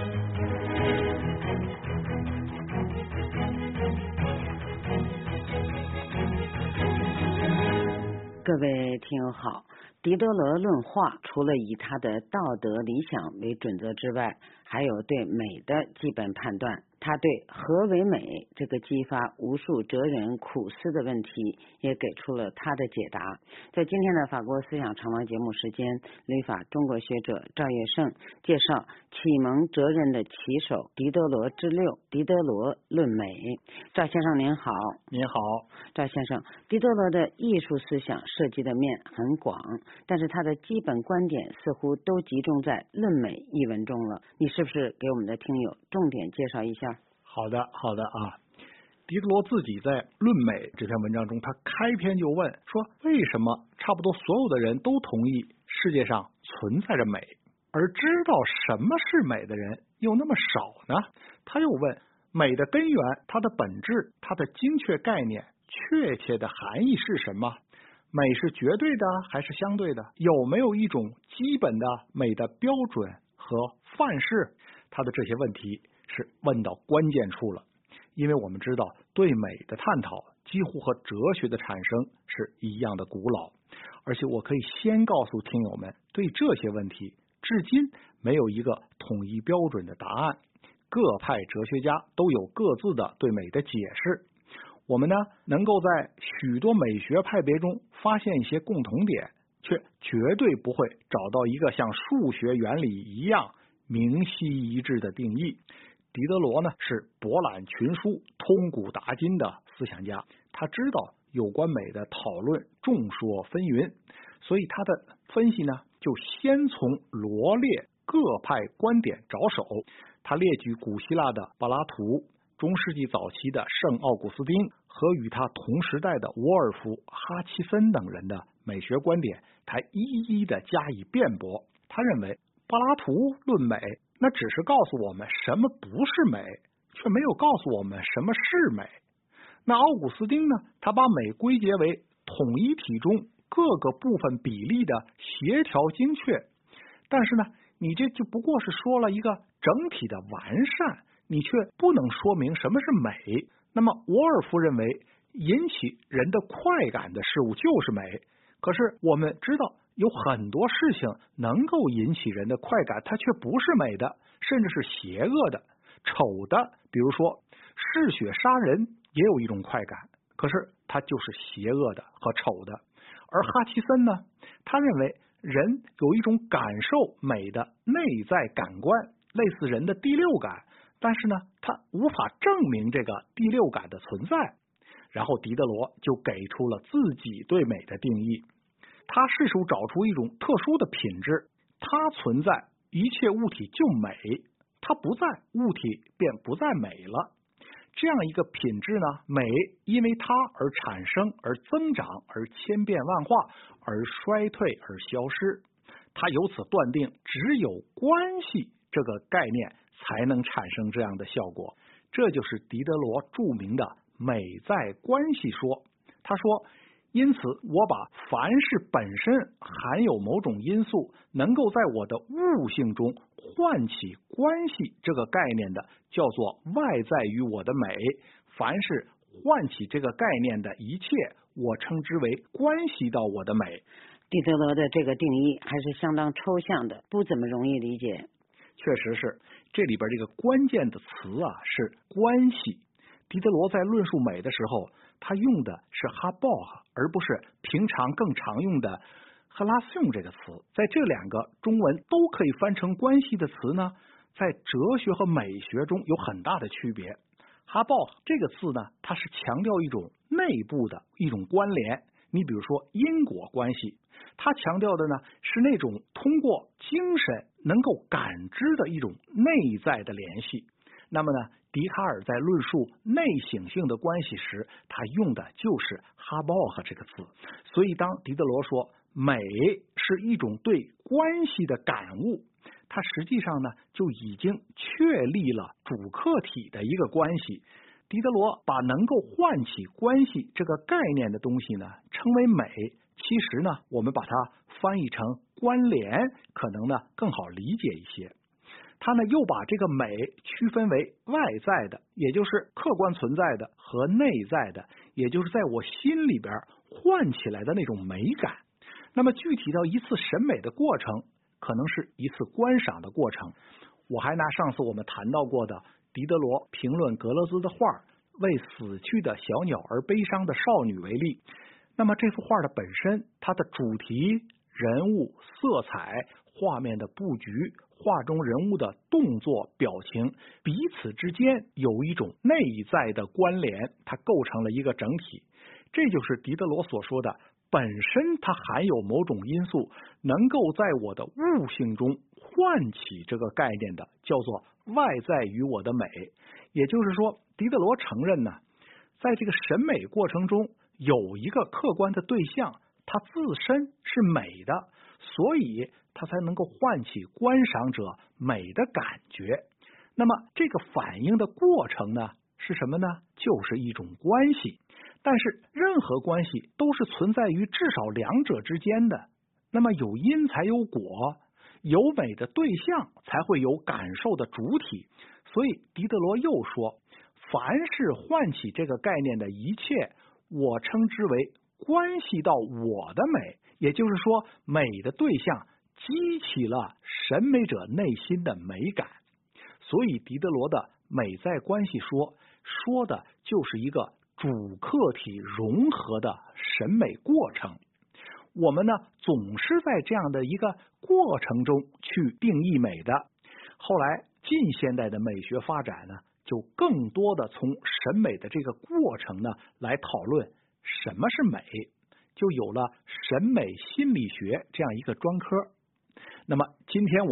各位听友好，狄德罗论话除了以他的道德理想为准则之外，还有对美的基本判断。他对何为美这个激发无数哲人苦思的问题也给出了他的解答。在今天的法国思想长廊节目时间，旅法中国学者赵月胜介绍启蒙哲人的旗手狄德罗之六，狄德罗论美。赵先生您好。 您好。 赵先生，狄德罗的艺术思想涉及的面很广，但是他的基本观点似乎都集中在论美一文中了，你是不是给我们的听友重点介绍一下？ 好的，好的啊。狄德罗自己在《论美》这篇文章中，他开篇就问说，为什么差不多所有的人都同意世界上存在着美，而知道什么是美的人又那么少呢？他又问，美的根源，它的本质，它的精确概念，确切的含义是什么？美是绝对的还是相对的？有没有一种基本的美的标准和范式？他的这些问题是问到关键处了，因为我们知道对美的探讨几乎和哲学的产生是一样的古老，而且我可以先告诉听友们，对这些问题至今没有一个统一标准的答案，各派哲学家都有各自的对美的解释。我们呢，能够在许多美学派别中发现一些共同点，却绝对不会找到一个像数学原理一样明晰一致的定义。狄德罗呢，是博览群书、通古达今的思想家，他知道有关美的讨论众说纷纭，所以他的分析呢，就先从罗列各派观点着手。他列举古希腊的柏拉图、中世纪早期的圣奥古斯丁和与他同时代的沃尔夫、哈奇森等人的美学观点，他一一的加以辩驳。他认为柏拉图论美，那只是告诉我们什么不是美，却没有告诉我们什么是美。那奥古斯丁呢，他把美归结为统一体中各个部分比例的协调精确，但是呢，你这就不过是说了一个整体的完善，你却不能说明什么是美。那么沃尔夫认为引起人的快感的事物就是美，可是我们知道有很多事情能够引起人的快感，它却不是美的，甚至是邪恶的、丑的。比如说嗜血杀人也有一种快感，可是它就是邪恶的和丑的。而哈奇森呢，他认为人有一种感受美的内在感官，类似人的第六感，但是呢，他无法证明这个第六感的存在。然后狄德罗就给出了自己对美的定义，他试图找出一种特殊的品质，它存在，一切物体就美，它不在，物体便不再美了。这样一个品质呢，美因为它而产生，而增长，而千变万化，而衰退，而消失。他由此断定，只有关系这个概念才能产生这样的效果。这就是狄德罗著名的美在关系说。他说，因此我把凡是本身含有某种因素能够在我的物性中唤起关系这个概念的，叫做外在于我的美。凡是唤起这个概念的一切，我称之为关系到我的美。 狄德罗的这个定义还是相当抽象的，不怎么容易理解。 确实是，这里边这个关键的词啊是关系。狄德罗在论述美的时候，他用的是哈鲍哈，而不是平常更常用的赫拉斯用这个词。在这两个中文都可以翻成关系的词呢，在哲学和美学中有很大的区别。哈鲍这个字呢，它是强调一种内部的一种关联，你比如说因果关系，它强调的呢是那种通过精神能够感知的一种内在的联系。那么呢，笛卡尔在论述内省性的关系时，他用的就是哈鲍哈这个字。所以当狄德罗说美是一种对关系的感悟，它实际上呢就已经确立了主客体的一个关系。狄德罗把能够唤起关系这个概念的东西呢称为美，其实呢我们把它翻译成关联，可能呢更好理解一些。他呢又把这个美区分为外在的，也就是客观存在的，和内在的，也就是在我心里边唤起来的那种美感。那么具体到一次审美的过程，可能是一次观赏的过程。我还拿上次我们谈到过的狄德罗评论格勒兹的画为死去的小鸟而悲伤的少女为例。那么这幅画的本身，它的主题、人物、色彩、画面的布局、画中人物的动作表情，彼此之间有一种内在的关联，它构成了一个整体。这就是狄德罗所说的本身它含有某种因素能够在我的物性中唤起这个概念的，叫做外在于我的美。也就是说，狄德罗承认呢，在这个审美过程中有一个客观的对象，它自身是美的，所以它才能够唤起观赏者美的感觉。那么这个反应的过程呢是什么呢？就是一种关系。但是任何关系都是存在于至少两者之间的，那么有因才有果，有美的对象才会有感受的主体。所以狄德罗又说，凡是唤起这个概念的一切，我称之为关系到我的美。也就是说，美的对象激起了审美者内心的美感。所以狄德罗的美在关系说，说的就是一个主客体融合的审美过程。我们呢总是在这样的一个过程中去定义美的。后来近现代的美学发展呢，就更多的从审美的这个过程呢来讨论什么是美，就有了审美心理学这样一个专科。那么今天我们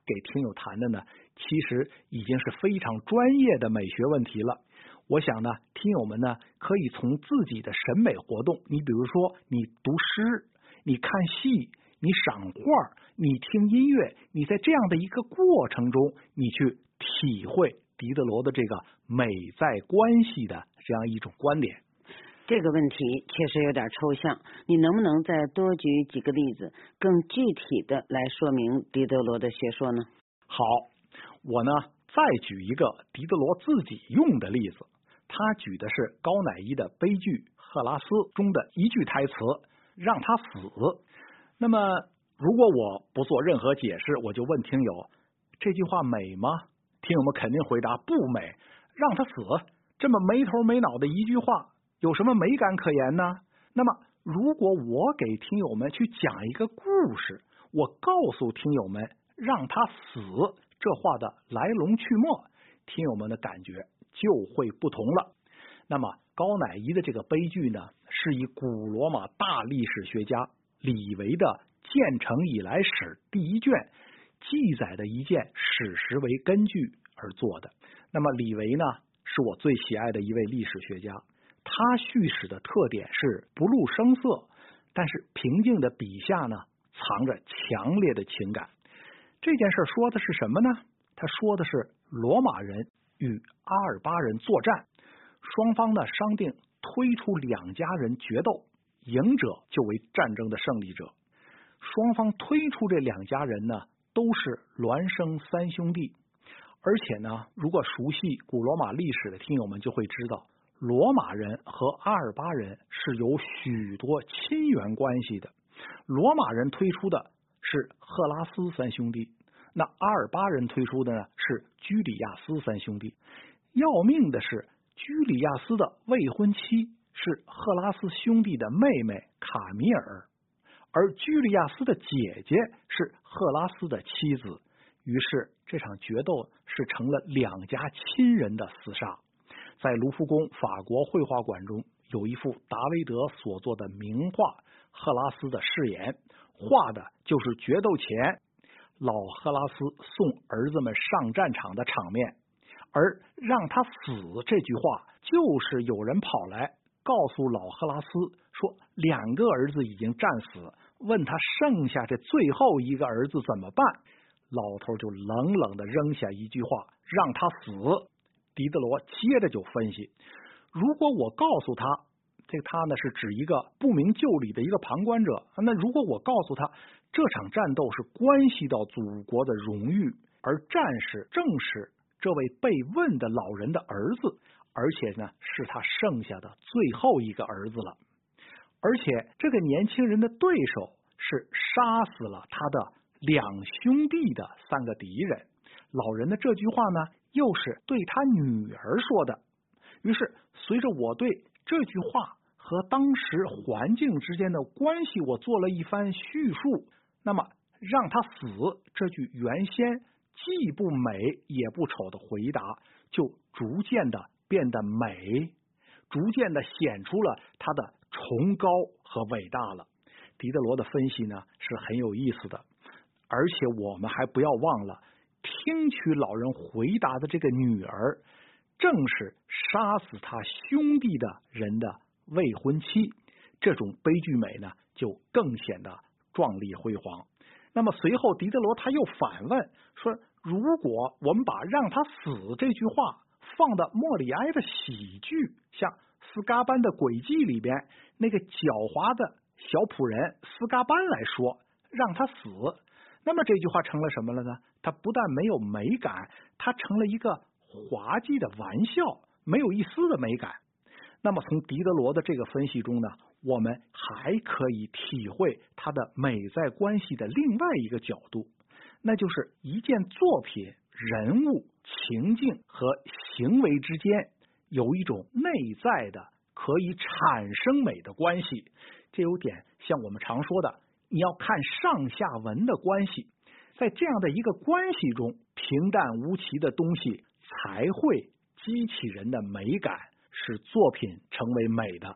给听友谈的呢，其实已经是非常专业的美学问题了。我想呢，听友们呢可以从自己的审美活动，你比如说你读诗，你看戏，你赏画，你听音乐，你在这样的一个过程中，你去体会狄德罗的这个美在关系的这样一种观点。 这个问题确实有点抽象，你能不能再多举几个例子，更具体的来说明狄德罗的学说呢？ 好，我呢再举一个狄德罗自己用的例子，他举的是高乃伊的悲剧《赫拉斯》中的一句台词，让他死。那么如果我不做任何解释，我就问听友，这句话美吗？听友们肯定回答不美，让他死，这么没头没脑的一句话，有什么美感可言呢？那么如果我给听友们去讲一个故事，我告诉听友们让他死这话的来龙去脉，听友们的感觉就会不同了。那么高乃伊的这个悲剧呢，是以古罗马大历史学家李维的《建成以来史》第一卷记载的一件史实为根据而做的。那么李维呢，是我最喜爱的一位历史学家，他叙事的特点是不露声色，但是平静的笔下呢，藏着强烈的情感。这件事说的是什么呢？他说的是罗马人与阿尔巴人作战，双方呢商定推出两家人决斗，赢者就为战争的胜利者。双方推出这两家人呢，都是孪生三兄弟。而且呢，如果熟悉古罗马历史的听友们就会知道，罗马人和阿尔巴人是有许多亲缘关系的。罗马人推出的是赫拉斯三兄弟，那阿尔巴人推出的呢是居里亚斯三兄弟。要命的是，居里亚斯的未婚妻是赫拉斯兄弟的妹妹卡米尔，而居里亚斯的姐姐是赫拉斯的妻子。于是这场决斗是成了两家亲人的厮杀。在卢浮宫法国绘画馆中，有一幅达维德所作的名画《赫拉斯的誓言》，画的就是决斗前老赫拉斯送儿子们上战场的场面。而让他死这句话，就是有人跑来告诉老赫拉斯说，两个儿子已经战死，问他剩下这最后一个儿子怎么办。老头就冷冷地扔下一句话，让他死。狄德罗接着就分析，如果我告诉他，这他呢是指一个不明就里的一个旁观者，那如果我告诉他这场战斗是关系到祖国的荣誉，而战士正是这位被问的老人的儿子，而且呢是他剩下的最后一个儿子了，而且这个年轻人的对手是杀死了他的两兄弟的三个敌人，老人的这句话呢又是对他女儿说的。于是随着我对这句话和当时环境之间的关系我做了一番叙述，那么让他死这句原先既不美也不丑的回答就逐渐的变得美，逐渐的显出了他的崇高和伟大了。狄德罗的分析呢是很有意思的，而且我们还不要忘了，听取老人回答的这个女儿正是杀死他兄弟的人的未婚妻，这种悲剧美呢就更显得壮丽辉煌。那么随后狄德罗他又反问说，如果我们把让他死这句话放到莫里埃的喜剧像斯嘎班的诡计里边那个狡猾的小仆人斯嘎班来说，让他死，那么这句话成了什么了呢？它不但没有美感，它成了一个滑稽的玩笑，没有一丝的美感。那么从狄德罗的这个分析中呢，我们还可以体会他的美在关系的另外一个角度，那就是一件作品、人物、情境和行为之间有一种内在的可以产生美的关系。这有点像我们常说的，你要看上下文的关系，在这样的一个关系中，平淡无奇的东西才会激起人的美感，使作品成为美的。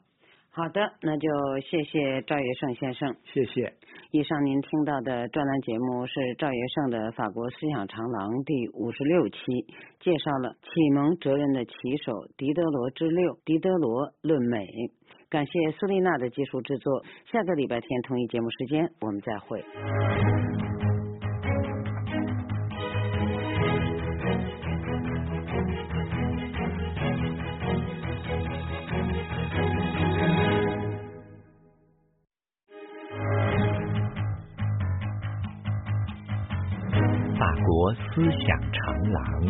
好的，那就谢谢赵月胜先生。 谢谢。 以上您听到的专栏节目是赵月胜的《法国思想长廊》第五十六期，介绍了启蒙哲人的旗手狄德罗之六，狄德罗论美。感谢苏丽娜的技术制作。下个礼拜天同一节目时间我们再会。 法国思想长廊。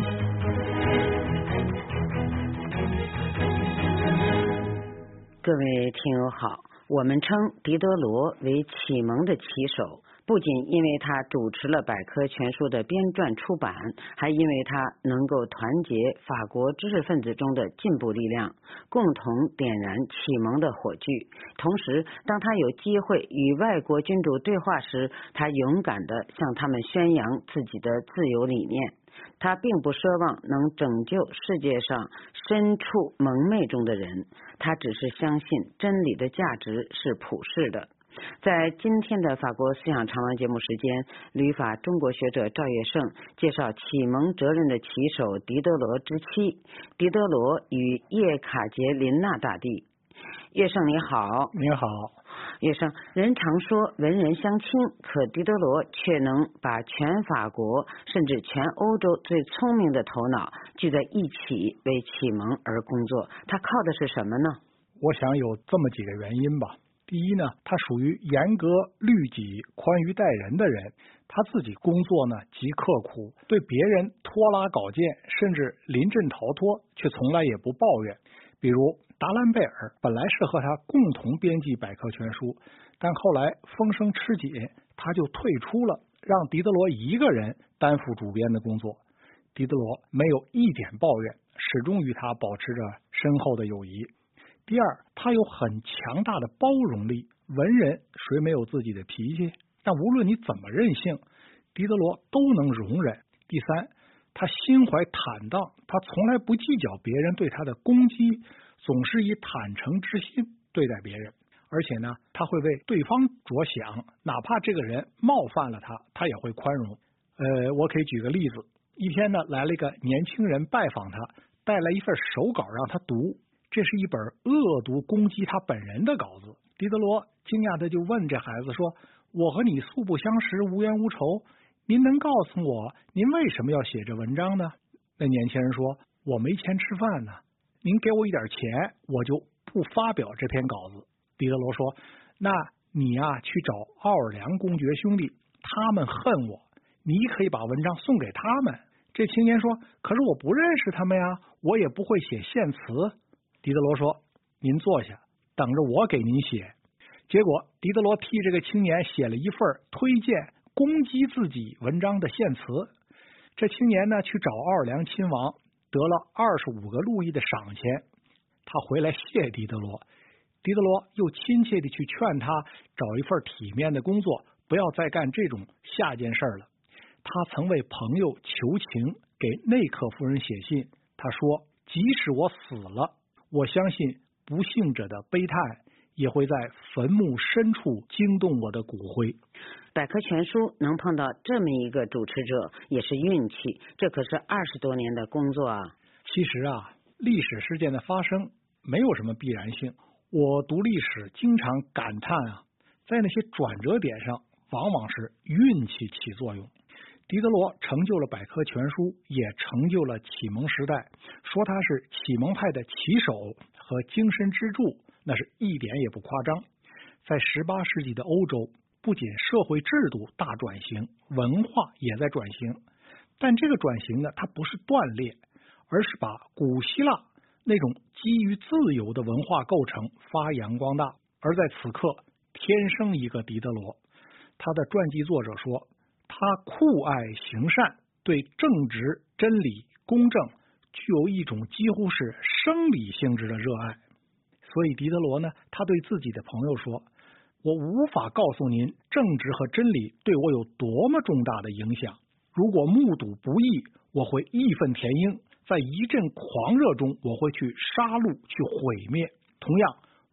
各位听友好，我们称狄德罗为启蒙的旗手，不仅因为他主持了百科全书的编撰出版，还因为他能够团结法国知识分子中的进步力量，共同点燃启蒙的火炬。同时，当他有机会与外国君主对话时，他勇敢地向他们宣扬自己的自由理念。他并不奢望能拯救世界上身处蒙昧中的人，他只是相信真理的价值是普世的。在今天的法国思想长廊节目时间，旅法中国学者赵月胜介绍启蒙哲人的旗手狄德罗之妻，狄德罗与叶卡捷琳娜大帝。月胜你好。 你好。 月胜，人常说文人相轻，可狄德罗却能把全法国甚至全欧洲最聪明的头脑聚在一起为启蒙而工作，他靠的是什么呢？ 我想有这么几个原因吧。第一呢，他属于严格律己、宽于待人的人，他自己工作呢极刻苦，对别人拖拉稿件，甚至临阵逃脱，却从来也不抱怨。比如达兰贝尔本来是和他共同编辑百科全书，但后来风声吃紧，他就退出了，让狄德罗一个人担负主编的工作。狄德罗没有一点抱怨，始终与他保持着深厚的友谊。第二，他有很强大的包容力，文人谁没有自己的脾气？但无论你怎么任性，狄德罗都能容忍。第三，他心怀坦荡，他从来不计较别人对他的攻击，总是以坦诚之心对待别人。而且呢，他会为对方着想，哪怕这个人冒犯了他，他也会宽容。呃，我可以举个例子，一天呢，来了一个年轻人拜访他，带来一份手稿让他读。这是一本恶毒攻击他本人的稿子。狄德罗惊讶的就问这孩子说，我和你素不相识，无冤无仇，您能告诉我您为什么要写这文章呢？那年轻人说，我没钱吃饭呢，您给我一点钱，我就不发表这篇稿子。狄德罗说，那你啊去找奥尔良公爵兄弟，他们恨我，你可以把文章送给他们。这青年说，可是我不认识他们呀，我也不会写献词。狄德罗说，您坐下，等着我给您写。结果狄德罗替这个青年写了一份推荐攻击自己文章的献词。这青年呢去找奥尔良亲王，得了二十五个路易的赏钱。他回来谢狄德罗，狄德罗又亲切地去劝他找一份体面的工作，不要再干这种下贱事了。他曾为朋友求情，给内克夫人写信，他说，即使我死了，我相信不幸者的悲叹也会在坟墓深处惊动我的骨灰。 百科全书能碰到这么一个主持者也是运气，这可是二十多年的工作啊。 其实啊，历史事件的发生没有什么必然性。我读历史经常感叹啊，在那些转折点上往往是运气起作用。狄德罗成就了百科全书，也成就了启蒙时代，说他是启蒙派的旗手和精神支柱，那是一点也不夸张。在十八世纪的欧洲，不仅社会制度大转型，文化也在转型，但这个转型呢，它不是断裂，而是把古希腊那种基于自由的文化构成发扬光大。而在此刻，天生一个狄德罗。他的传记作者说，他酷爱行善，对正直、真理、公正具有一种几乎是生理性质的热爱。所以狄德罗呢，他对自己的朋友说，我无法告诉您正直和真理对我有多么重大的影响，如果目睹不义，我会义愤填膺，在一阵狂热中我会去杀戮，去毁灭。同样，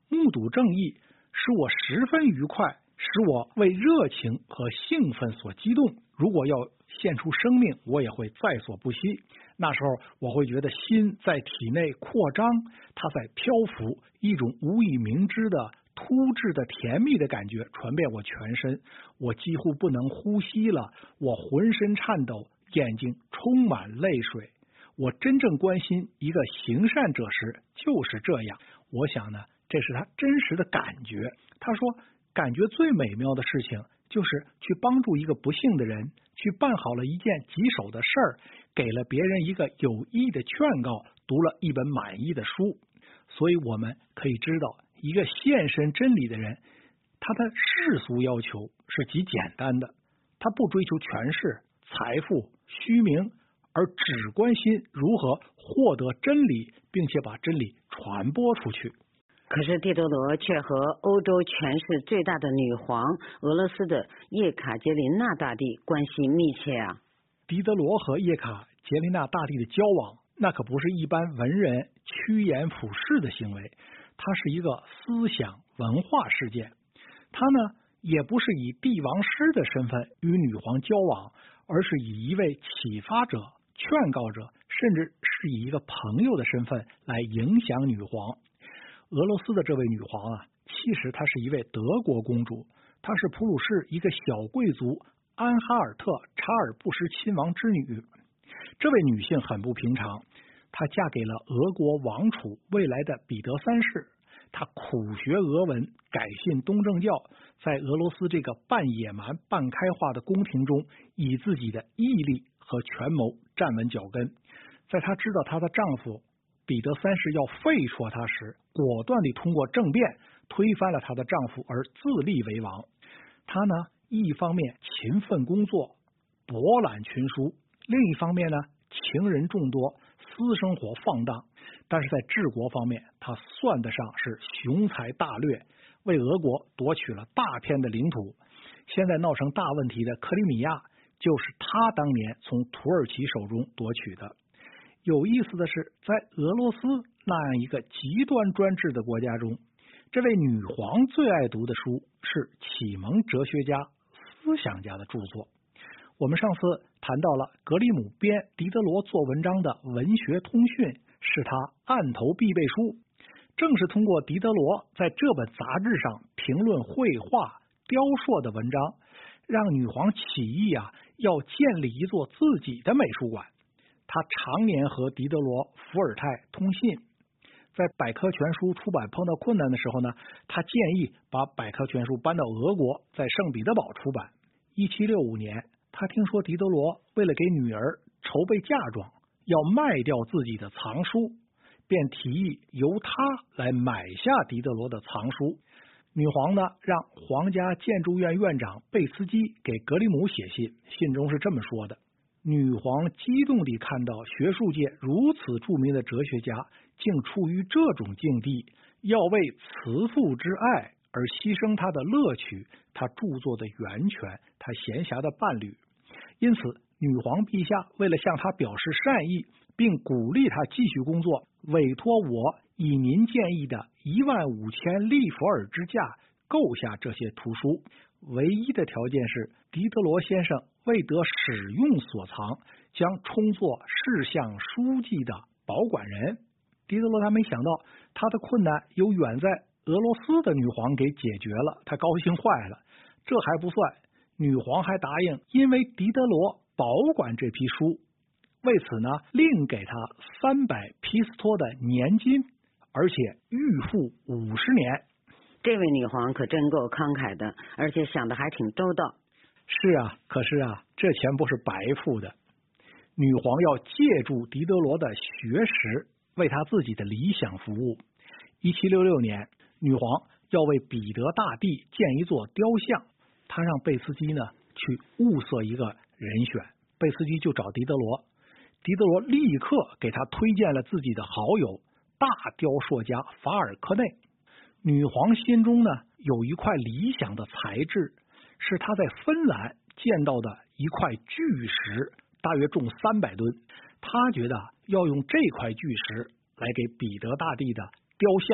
目睹正义使我十分愉快，使我为热情和兴奋所激动。如果要献出生命，我也会在所不惜。那时候我会觉得心在体内扩张，它在漂浮，一种无以明知的突至的甜蜜的感觉传遍我全身，我几乎不能呼吸了，我浑身颤抖，眼睛充满泪水。我真正关心一个行善者时就是这样。我想呢，这是他真实的感觉。他说，感觉最美妙的事情就是去帮助一个不幸的人，去办好了一件棘手的事儿，给了别人一个有益的劝告，读了一本满意的书。所以我们可以知道，一个献身真理的人，他的世俗要求是极简单的，他不追求权势、财富、虚名，而只关心如何获得真理，并且把真理传播出去。 可是狄德罗却和欧洲权势最大的女皇俄罗斯的叶卡捷琳娜大帝关系密切啊。 狄德罗和叶卡捷琳娜大帝的交往，那可不是一般文人趋炎附势的行为，它是一个思想文化事件。他呢，也不是以帝王师的身份与女皇交往，而是以一位启发者、劝告者，甚至是以一个朋友的身份来影响女皇。俄罗斯的这位女皇啊，其实她是一位德国公主，她是普鲁士一个小贵族安哈尔特查尔布什亲王之女。这位女性很不平常，她嫁给了俄国王储未来的彼得三世。她苦学俄文，改信东正教，在俄罗斯这个半野蛮半开化的宫廷中，以自己的毅力和权谋站稳脚跟。在她知道她的丈夫彼得三世要废黜她时，果断地通过政变推翻了她的丈夫而自立为王。她呢，一方面勤奋工作，博览群书，另一方面呢，情人众多，私生活放荡。但是在治国方面，他算得上是雄才大略，为俄国夺取了大片的领土。现在闹成大问题的克里米亚，就是他当年从土耳其手中夺取的。有意思的是，在俄罗斯那样一个极端专制的国家中，这位女皇最爱读的书是启蒙哲学家、思想家的著作。我们上次谈到了格里姆编狄德罗做文章的《文学通讯》，是他案头必备书。正是通过狄德罗在这本杂志上评论绘画、雕塑的文章，让女皇起义啊，要建立一座自己的美术馆。他常年和狄德罗、伏尔泰通信，在百科全书出版碰到困难的时候呢，他建议把百科全书搬到俄国，在圣彼得堡出版。一七六五年，他听说狄德罗为了给女儿筹备嫁妆，要卖掉自己的藏书，便提议由他来买下狄德罗的藏书。女皇呢，让皇家建筑院院长贝茨基给格里姆写信，信中是这么说的：女皇激动地看到学术界如此著名的哲学家竟处于这种境地，要为慈父之爱而牺牲他的乐趣，他著作的源泉，他闲暇的伴侣。因此女皇陛下为了向他表示善意，并鼓励他继续工作，委托我以您建议的一万五千利弗尔之价购下这些图书。唯一的条件是狄德罗先生为得使用所藏，将充作事项书记的保管人。狄德罗他没想到他的困难由远在俄罗斯的女皇给解决了，他高兴坏了。这还不算，女皇还答应因为狄德罗保管这批书，为此呢另给他三百皮斯托的年金，而且预付五十年。 这位女皇可真够慷慨的，而且想得还挺周到。 是啊，可是啊，这钱不是白付的。女皇要借助狄德罗的学识，为他自己的理想服务。一七六六年，女皇要为彼得大帝建一座雕像，她让贝斯基呢去物色一个人选。贝斯基就找狄德罗，狄德罗立刻给他推荐了自己的好友大雕塑家法尔科内。女皇心中呢有一块理想的材质，是她在芬兰见到的一块巨石，大约重三百吨。她觉得要用这块巨石来给彼得大帝的雕像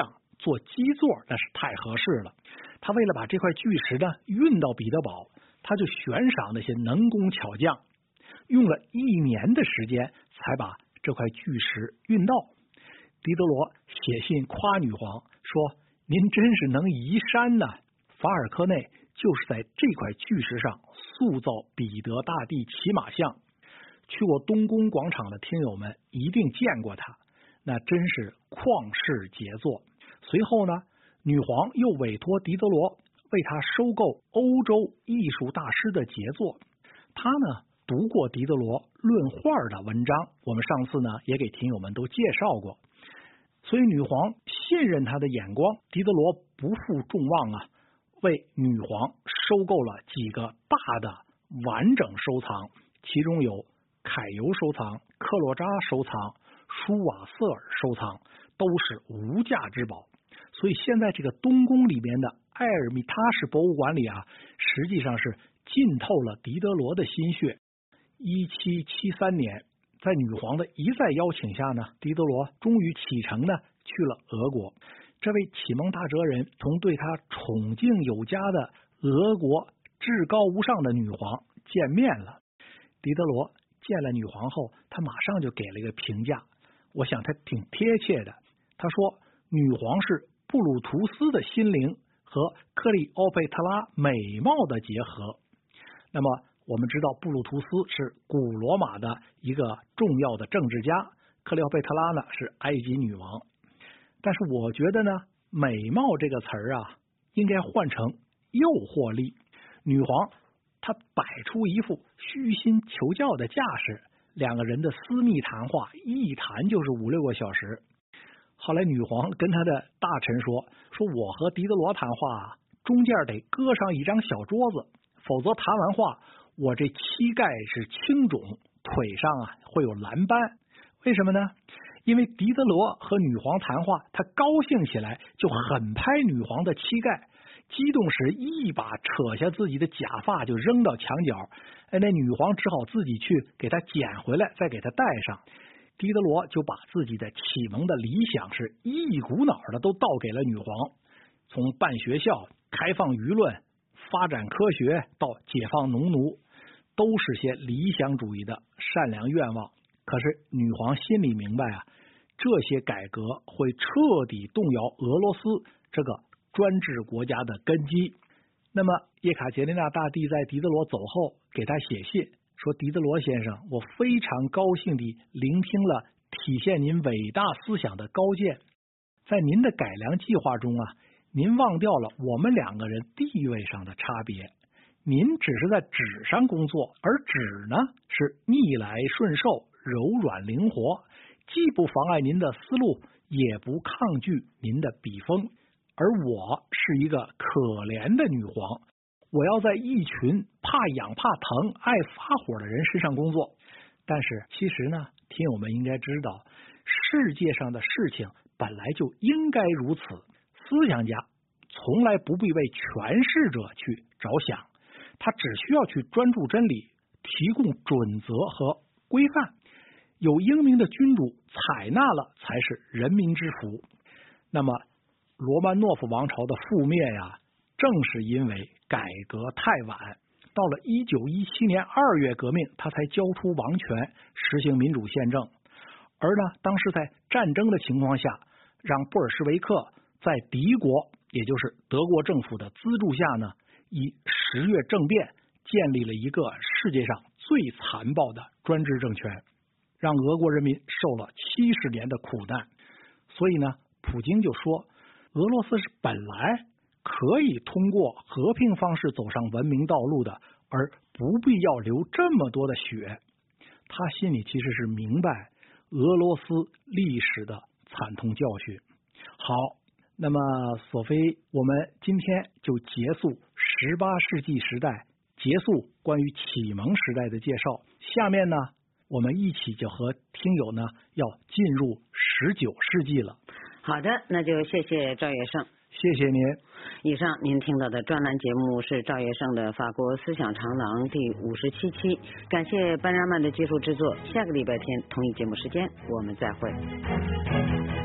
做基座那是太合适了。他为了把这块巨石呢运到彼得堡，他就悬赏那些能工巧匠，用了一年的时间才把这块巨石运到。狄德罗写信夸女皇说：“您真是能移山呢！”法尔科内就是在这块巨石上塑造彼得大帝骑马像。去过东宫广场的听友们一定见过它，那真是旷世杰作。随后呢，女皇又委托狄德罗为他收购欧洲艺术大师的杰作。他呢读过狄德罗论画的文章，我们上次呢也给听友们都介绍过。所以女皇信任他的眼光，狄德罗不负众望啊，为女皇收购了几个大的完整收藏，其中有凯尤收藏、克洛扎收藏、舒瓦瑟尔收藏，都是无价之宝。所以现在这个东宫里面的埃尔米塔什博物馆里啊，实际上是浸透了狄德罗的心血。一七七三年，在女皇的一再邀请下呢，狄德罗终于启程呢去了俄国。这位启蒙大哲人同对他宠敬有加的俄国至高无上的女皇见面了。狄德罗见了女皇后，他马上就给了一个评价，我想他挺贴切的。他说，女皇是布鲁图斯的心灵和克利欧佩特拉美貌的结合。那么我们知道布鲁图斯是古罗马的一个重要的政治家，克利欧佩特拉呢是埃及女王。但是我觉得呢，美貌这个词儿啊，应该换成诱惑力。女皇她摆出一副虚心求教的架势，两个人的私密谈话一谈就是五六个小时。后来女皇跟她的大臣说，说我和狄德罗谈话中间得搁上一张小桌子，否则谈完话我这膝盖是青肿，腿上啊会有蓝斑。为什么呢？因为狄德罗和女皇谈话，他高兴起来就狠拍女皇的膝盖，激动时一把扯下自己的假发就扔到墙角，哎，那女皇只好自己去给他捡回来，再给他戴上。狄德罗就把自己的启蒙的理想是一股脑的都倒给了女皇，从办学校、开放舆论、发展科学到解放农奴，都是些理想主义的善良愿望。可是女皇心里明白啊，这些改革会彻底动摇俄罗斯这个专制国家的根基。那么叶卡捷琳娜大帝在狄德罗走后给他写信说，狄德罗先生，我非常高兴地聆听了体现您伟大思想的高见，在您的改良计划中啊，您忘掉了我们两个人地位上的差别，您只是在纸上工作，而纸呢是逆来顺受、柔软灵活，既不妨碍您的思路，也不抗拒您的笔锋。而我是一个可怜的女皇，我要在一群怕痒怕疼、爱发火的人身上工作。但是其实呢，听友们应该知道，世界上的事情本来就应该如此。思想家从来不必为诠释者去着想，他只需要去专注真理，提供准则和规范。有英明的君主采纳了，才是人民之福。那么罗曼诺夫王朝的覆灭呀，正是因为改革太晚，到了一九一七年二月革命，他才交出王权，实行民主宪政。而呢，当时在战争的情况下，让布尔什维克在敌国，也就是德国政府的资助下呢，以十月政变建立了一个世界上最残暴的专制政权，让俄国人民受了七十年的苦难。所以呢，普京就说，俄罗斯是本来可以通过和平方式走上文明道路的，而不必要流这么多的血。他心里其实是明白俄罗斯历史的惨痛教训。好，那么索菲，我们今天就结束十八世纪时代，结束关于启蒙时代的介绍。下面呢，我们一起就和听友呢要进入十九世纪了。 好的，那就谢谢赵月胜。 谢谢您。 以上您听到的专栏节目是赵月胜的法国思想长廊第五十七期，感谢班拉曼的技术制作。下个礼拜天同一节目时间我们再会。